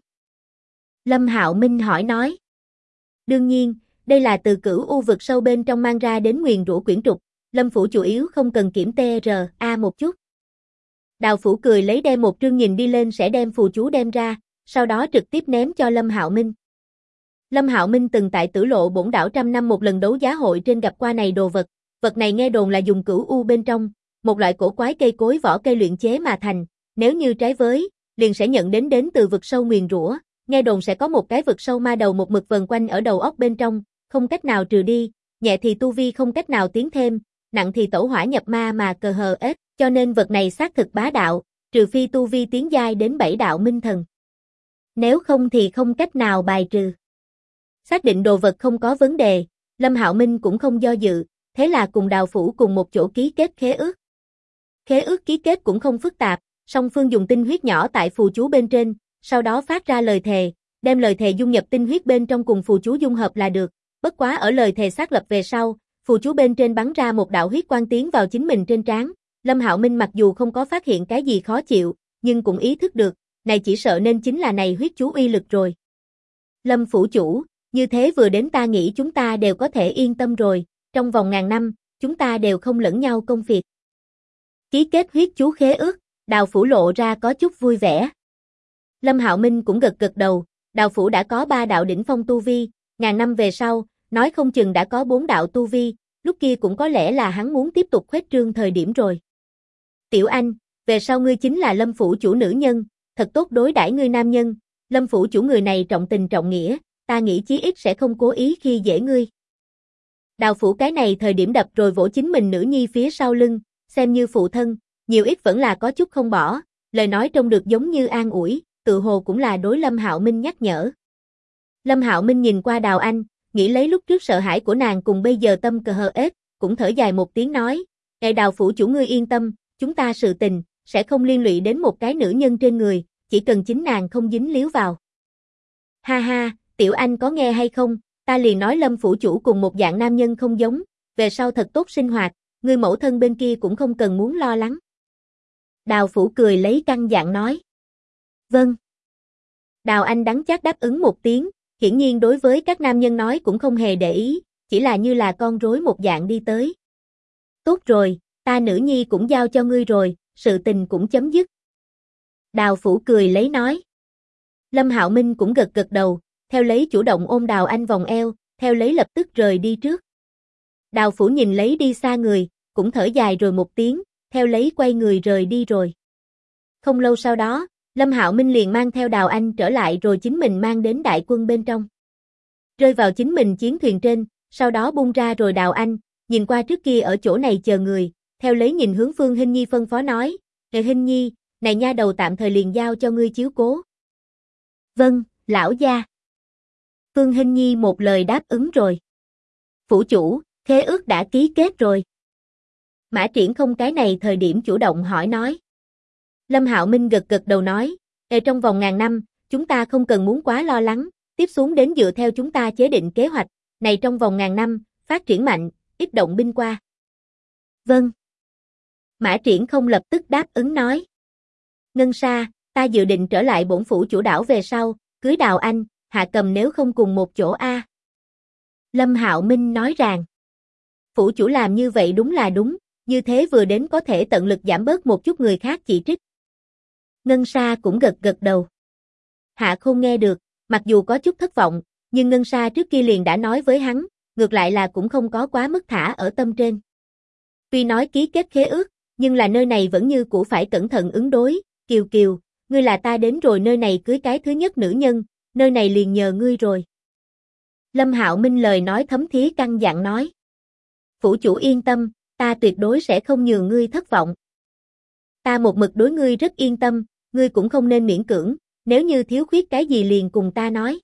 Lâm Hạo Minh hỏi nói. Đương nhiên, đây là từ Cửu U vực sâu bên trong mang ra đến nguyền rủa quyển trục, Lâm phủ chủ yếu không cần kiểm TRA một chút. Đào phủ cười lấy đem một trương nhìn đi lên sẽ đem phù chú đem ra, sau đó trực tiếp ném cho Lâm Hạo Minh. Lâm Hạo Minh từng tại Tử Lộ Bổn đảo trăm năm một lần đấu giá hội trên gặp qua này đồ vật, vật này nghe đồn là dùng Cửu U bên trong, một loại cổ quái cây cối vỏ cây luyện chế mà thành, nếu như trái với, liền sẽ nhận đến từ vực sâu nguyền rủa, nghe đồn sẽ có một cái vực sâu ma đầu một mực vần quanh ở đầu óc bên trong, không cách nào trừ đi, nhẹ thì tu vi không cách nào tiến thêm, nặng thì tẩu hỏa nhập ma mà cờ hờ ết, cho nên vật này xác thực bá đạo, trừ phi tu vi tiến giai đến 7 đạo minh thần. Nếu không thì không cách nào bài trừ. Xác định đồ vật không có vấn đề, Lâm Hạo Minh cũng không do dự, thế là cùng Đào phủ cùng một chỗ ký kết khế ước. Khế ước ký kết cũng không phức tạp, song phương dùng tinh huyết nhỏ tại phù chú bên trên, sau đó phát ra lời thề, đem lời thề dung nhập tinh huyết bên trong cùng phù chú dung hợp là được, bất quá ở lời thề xác lập về sau, phù chú bên trên bắn ra một đạo huyết quang tiến vào chính mình trên trán. Lâm Hạo Minh mặc dù không có phát hiện cái gì khó chịu, nhưng cũng ý thức được, này chỉ sợ nên chính là này huyết chú uy lực rồi. Lâm phủ chủ, như thế vừa đến ta nghĩ chúng ta đều có thể yên tâm rồi, trong vòng ngàn năm, chúng ta đều không lẫn nhau công việc. Ký kết huyết chú khế ước, Đào phủ lộ ra có chút vui vẻ. Lâm Hạo Minh cũng gật gật đầu, Đào phủ đã có 3 đạo đỉnh phong tu vi, ngàn năm về sau, nói không chừng đã có 4 đạo tu vi, lúc kia cũng có lẽ là hắn muốn tiếp tục khuếch trương thời điểm rồi. Tiểu Anh, về sau ngươi chính là Lâm phủ chủ nữ nhân, thật tốt đối đãi ngươi nam nhân, Lâm phủ chủ người này trọng tình trọng nghĩa, ta nghĩ chí ít sẽ không cố ý khi dễ ngươi. Đào phủ cái này thời điểm đập rồi vỗ chính mình nữ nhi phía sau lưng, xem như phụ thân, nhiều ít vẫn là có chút không bỏ, lời nói trông được giống như an ủi, tự hồ cũng là đối Lâm Hạo Minh nhắc nhở. Lâm Hạo Minh nhìn qua Đào Anh, nghĩ lấy lúc trước sợ hãi của nàng cùng bây giờ tâm cờ hờ ết, cũng thở dài một tiếng nói, Đào phủ chủ ngươi yên tâm, chúng ta sự tình, sẽ không liên lụy đến một cái nữ nhân trên người, chỉ cần chính nàng không dính líu vào. Ha ha, Tiểu Anh có nghe hay không, ta liền nói Lâm phủ chủ cùng một dạng nam nhân không giống, về sau thật tốt sinh hoạt, ngươi mẫu thân bên kia cũng không cần muốn lo lắng. Đào phủ cười lấy căn dặn nói. Vâng. Đào Anh đắng chát đáp ứng một tiếng, hiển nhiên đối với các nam nhân nói cũng không hề để ý, chỉ là như là con rối một dạng đi tới. Tốt rồi, ta nữ nhi cũng giao cho ngươi rồi, sự tình cũng chấm dứt. Đào phủ cười lấy nói. Lâm Hạo Minh cũng gật gật đầu, theo lấy chủ động ôm Đào Anh vòng eo, theo lấy lập tức rời đi trước. Đào phủ nhìn lấy đi xa người, cũng thở dài rồi một tiếng, theo lấy quay người rời đi rồi. Không lâu sau đó, Lâm Hạo Minh liền mang theo Đào Anh trở lại rồi chính mình mang đến đại quân bên trong. Rơi vào chính mình chiến thuyền trên, sau đó bung ra rồi Đào Anh, nhìn qua trước kia ở chỗ này chờ người, theo lấy nhìn hướng Phương Hinh Nhi phân phó nói, Hinh Nhi, này nha đầu tạm thời liền giao cho ngươi chiếu cố. Vâng, lão gia. Phương Hinh Nhi một lời đáp ứng rồi. Phủ chủ, khế ước đã ký kết rồi. Mã Triển không cái này thời điểm chủ động hỏi nói. Lâm Hạo Minh gật gật đầu nói, trong vòng ngàn năm, chúng ta không cần muốn quá lo lắng, tiếp xuống đến dựa theo chúng ta chế định kế hoạch, này trong vòng ngàn năm, phát triển mạnh, ít động binh qua. Vâng. Mã Triển không lập tức đáp ứng nói. Ngân Sa, ta dự định trở lại bổn phủ chủ đảo về sau, cưới Đào Anh, Hạ Cầm nếu không cùng một chỗ a. Lâm Hạo Minh nói rằng, phủ chủ làm như vậy đúng là đúng, như thế vừa đến có thể tận lực giảm bớt một chút người khác chỉ trích. Ngân Sa cũng gật gật đầu. Hạ Khôn nghe được, mặc dù có chút thất vọng, nhưng Ngân Sa trước kia liền đã nói với hắn, ngược lại là cũng không có quá mức thả ở tâm trên. Tuy nói ký kết khế ước, nhưng là nơi này vẫn như cũ phải cẩn thận ứng đối, Kiều Kiều, ngươi là ta đến rồi nơi này cưới cái thứ nhất nữ nhân, nơi này liền nhờ ngươi rồi. Lâm Hạo Minh lời nói thấm thía căn dặn nói. Phủ chủ yên tâm, ta tuyệt đối sẽ không nhường ngươi thất vọng. Ta một mực đối ngươi rất yên tâm, ngươi cũng không nên miễn cưỡng, nếu như thiếu khuyết cái gì liền cùng ta nói.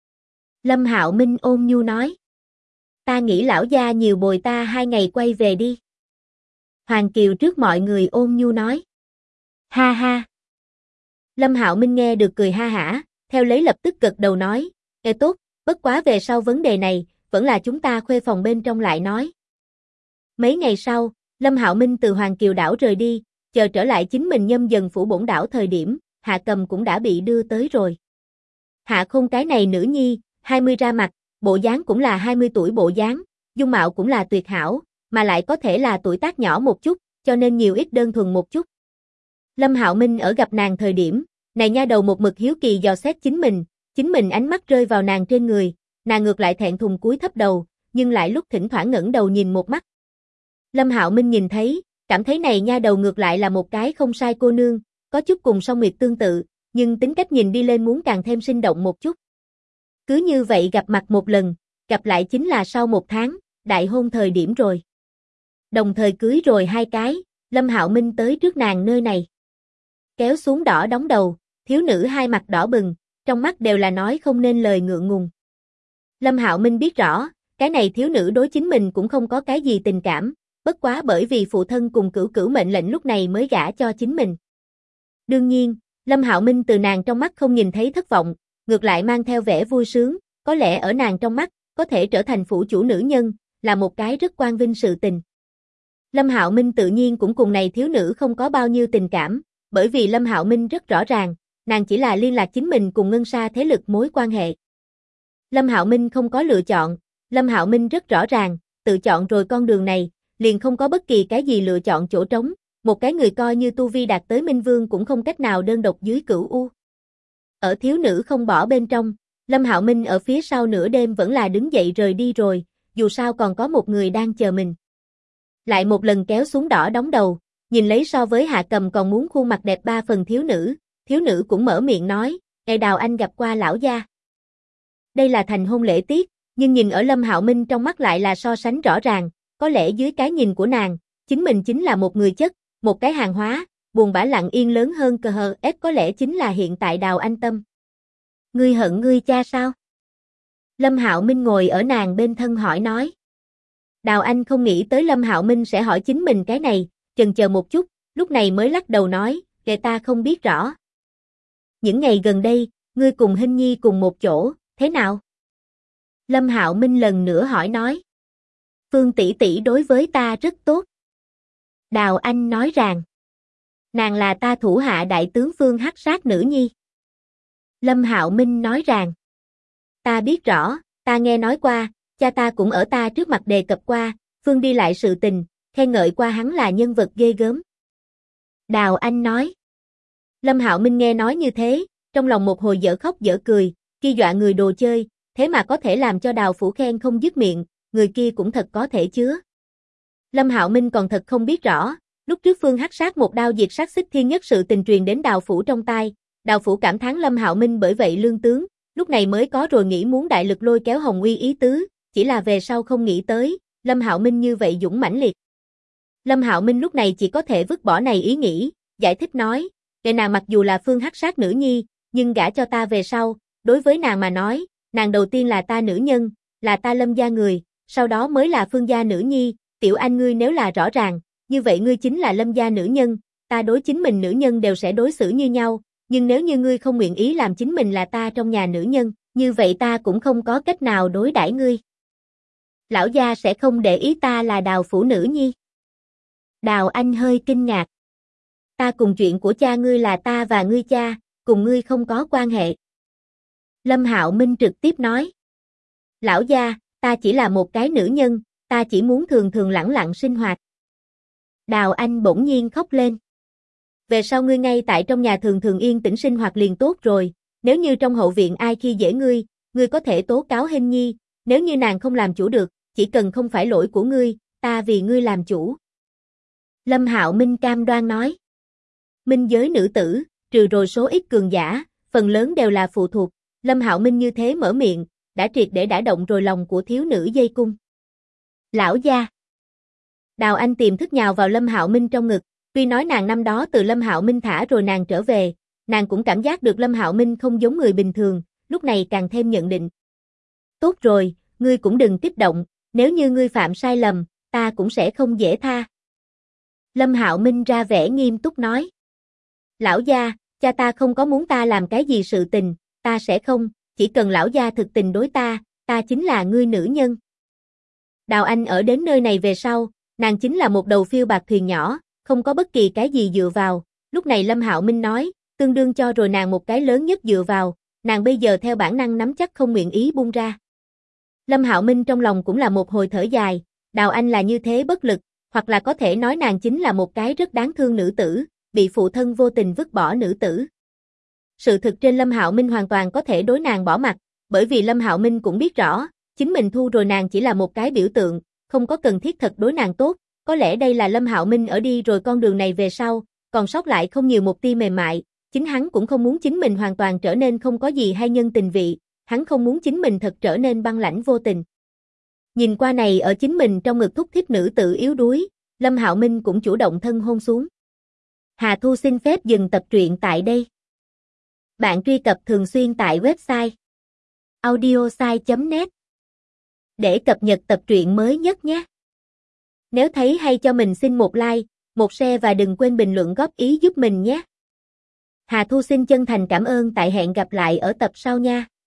Lâm Hạo Minh ôn nhu nói. Ta nghĩ lão gia nhiều bồi ta 2 ngày quay về đi. Hoàng Kiều trước mọi người ôn nhu nói. Ha ha. Lâm Hạo Minh nghe được cười ha hả, theo lấy lập tức gật đầu nói, tốt, bất quá về sau vấn đề này, vẫn là chúng ta khuê phòng bên trong lại nói. Mấy ngày sau, Lâm Hạo Minh từ Hoàng Kiều đảo rời đi, chờ trở lại chính mình Nhâm Dần phủ bổn đảo thời điểm, Hạ Cầm cũng đã bị đưa tới rồi. Hạ Khôn cái này nữ nhi, 20 ra mặt, bộ dáng cũng là 20 tuổi bộ dáng, dung mạo cũng là tuyệt hảo, mà lại có thể là tuổi tác nhỏ một chút, cho nên nhiều ít đơn thuần một chút. Lâm Hạo Minh ở gặp nàng thời điểm, này nha đầu một mực hiếu kỳ dò xét chính mình ánh mắt rơi vào nàng trên người, nàng ngược lại thẹn thùng cúi thấp đầu, nhưng lại lúc thỉnh thoảng ngẩng đầu nhìn một mắt. Lâm Hạo Minh nhìn thấy, cảm thấy này nha đầu ngược lại là một cái không sai cô nương, có chút cùng Song Nguyệt tương tự, nhưng tính cách nhìn đi lên muốn càng thêm sinh động một chút. Cứ như vậy gặp mặt một lần, gặp lại chính là sau 1 tháng, đại hôn thời điểm rồi. Đồng thời cưới rồi 2 cái, Lâm Hạo Minh tới trước nàng nơi này. Kéo xuống đỏ đóng đầu, thiếu nữ hai mặt đỏ bừng, trong mắt đều là nói không nên lời ngượng ngùng. Lâm Hạo Minh biết rõ, cái này thiếu nữ đối chính mình cũng không có cái gì tình cảm, bất quá bởi vì phụ thân cùng cửu cửu mệnh lệnh lúc này mới gả cho chính mình. Đương nhiên, Lâm Hạo Minh từ nàng trong mắt không nhìn thấy thất vọng, ngược lại mang theo vẻ vui sướng, có lẽ ở nàng trong mắt, có thể trở thành phủ chủ nữ nhân, là một cái rất quan vinh sự tình. Lâm Hạo Minh tự nhiên cũng cùng này thiếu nữ không có bao nhiêu tình cảm, bởi vì Lâm Hạo Minh rất rõ ràng, nàng chỉ là liên lạc chính mình cùng Ngân Sa thế lực mối quan hệ. Lâm Hạo Minh không có lựa chọn, Lâm Hạo Minh rất rõ ràng, tự chọn rồi con đường này, liền không có bất kỳ cái gì lựa chọn chỗ trống, một cái người coi như tu vi đạt tới Minh Vương cũng không cách nào đơn độc dưới Cửu U. Ở thiếu nữ không bỏ bên trong, Lâm Hạo Minh ở phía sau nửa đêm vẫn là đứng dậy rời đi rồi, dù sao còn có một người đang chờ mình. Lại một lần kéo xuống đỏ đóng đầu, nhìn lấy so với Hạ Cầm còn muốn khuôn mặt đẹp 3 phần thiếu nữ cũng mở miệng nói, Đào Anh gặp qua lão gia. Đây là thành hôn lễ tiết, nhưng nhìn ở Lâm Hạo Minh trong mắt lại là so sánh rõ ràng, có lẽ dưới cái nhìn của nàng, chính mình chính là một người chất, một cái hàng hóa, buồn bã lặng yên lớn hơn CHS có lẽ chính là hiện tại Đào Anh Tâm. Ngươi hận ngươi cha sao? Lâm Hạo Minh ngồi ở nàng bên thân hỏi nói. Đào Anh không nghĩ tới Lâm Hạo Minh sẽ hỏi chính mình cái này, chần chờ một chút, lúc này mới lắc đầu nói, kệ ta không biết rõ. Những ngày gần đây, ngươi cùng Hinh Nhi cùng một chỗ, thế nào? Lâm Hạo Minh lần nữa hỏi nói. Phương tỷ tỷ đối với ta rất tốt. Đào Anh nói rằng, nàng là ta thủ hạ đại tướng Phương Hắc Sát nữ nhi. Lâm Hạo Minh nói rằng, ta biết rõ, ta nghe nói qua, cha ta cũng ở ta trước mặt đề cập qua, Phương đi lại sự tình, khen ngợi qua hắn là nhân vật ghê gớm. Đào Anh nói. Lâm Hạo Minh nghe nói như thế, trong lòng một hồi dở khóc dở cười, kia dọa người đồ chơi, thế mà có thể làm cho Đào phủ khen không dứt miệng, người kia cũng thật có thể chứa. Lâm Hạo Minh còn thật không biết rõ, lúc trước Phương Hắc Sát một đao diệt sát Xích Thiên Nhất sự tình truyền đến Đào phủ trong tai, Đào phủ cảm thán Lâm Hạo Minh bởi vậy lương tướng, lúc này mới có rồi nghĩ muốn đại lực lôi kéo Hồng Uy ý tứ, chỉ là về sau không nghĩ tới, Lâm Hạo Minh như vậy dũng mãnh liệt. Lâm Hạo Minh lúc này chỉ có thể vứt bỏ này ý nghĩ, giải thích nói, kệ nàng mặc dù là Phương Hắc Sát nữ nhi, nhưng gả cho ta về sau, đối với nàng mà nói, nàng đầu tiên là ta nữ nhân, là ta Lâm gia người, sau đó mới là Phương gia nữ nhi, tiểu anh ngươi nếu là rõ ràng, như vậy ngươi chính là Lâm gia nữ nhân, ta đối chính mình nữ nhân đều sẽ đối xử như nhau, nhưng nếu như ngươi không nguyện ý làm chính mình là ta trong nhà nữ nhân, như vậy ta cũng không có cách nào đối đãi ngươi. Lão gia sẽ không để ý ta là Đào phủ nữ nhi. Đào Anh hơi kinh ngạc. Ta cùng chuyện của cha ngươi là ta và ngươi cha, cùng ngươi không có quan hệ. Lâm Hạo Minh trực tiếp nói. Lão gia, ta chỉ là một cái nữ nhân, ta chỉ muốn thường thường lẳng lặng sinh hoạt. Đào Anh bỗng nhiên khóc lên. Về sau ngươi ngay tại trong nhà thường thường yên tĩnh sinh hoạt liền tốt rồi, nếu như trong hậu viện ai khi dễ ngươi có thể tố cáo Hinh Nhi, nếu như nàng không làm chủ được, chỉ cần không phải lỗi của ngươi, ta vì ngươi làm chủ. Lâm Hạo Minh cam đoan nói. Minh giới nữ tử, trừ rồi số ít cường giả, phần lớn đều là phụ thuộc, Lâm Hạo Minh như thế mở miệng, đã triệt để đả động rồi lòng của thiếu nữ dây cung. Lão gia. Đào Anh tiềm thức nhào vào Lâm Hạo Minh trong ngực, tuy nói nàng năm đó từ Lâm Hạo Minh thả rồi nàng trở về, nàng cũng cảm giác được Lâm Hạo Minh không giống người bình thường, lúc này càng thêm nhận định. Tốt rồi, ngươi cũng đừng kích động, nếu như ngươi phạm sai lầm, ta cũng sẽ không dễ tha. Lâm Hạo Minh ra vẻ nghiêm túc nói. Lão gia, cha ta không có muốn ta làm cái gì sự tình, ta sẽ không, chỉ cần lão gia thực tình đối ta, ta chính là ngươi nữ nhân. Đào Anh ở đến nơi này về sau, nàng chính là một đầu phiêu bạc thuyền nhỏ, không có bất kỳ cái gì dựa vào, lúc này Lâm Hạo Minh nói, tương đương cho rồi nàng một cái lớn nhất dựa vào, nàng bây giờ theo bản năng nắm chắc không nguyện ý buông ra. Lâm Hạo Minh trong lòng cũng là một hồi thở dài, Đào Anh là như thế bất lực, hoặc là có thể nói nàng chính là một cái rất đáng thương nữ tử, bị phụ thân vô tình vứt bỏ nữ tử. Sự thực trên Lâm Hạo Minh hoàn toàn có thể đối nàng bỏ mặc, bởi vì Lâm Hạo Minh cũng biết rõ, chính mình thu rồi nàng chỉ là một cái biểu tượng, không có cần thiết thật đối nàng tốt, có lẽ đây là Lâm Hạo Minh ở đi rồi con đường này về sau, còn sót lại không nhiều một tia mềm mại, chính hắn cũng không muốn chính mình hoàn toàn trở nên không có gì hay nhân tình vị, hắn không muốn chính mình thật trở nên băng lãnh vô tình. Nhìn qua này ở chính mình trong ngực thúc thiết nữ tự yếu đuối, Lâm Hạo Minh cũng chủ động thân hôn xuống. Hà Thu xin phép dừng tập truyện tại đây. Bạn truy cập thường xuyên tại website audiosai.net để cập nhật tập truyện mới nhất nhé. Nếu thấy hay cho mình xin một like, một share và đừng quên bình luận góp ý giúp mình nhé. Hà Thu xin chân thành cảm ơn, tại hẹn gặp lại ở tập sau nha.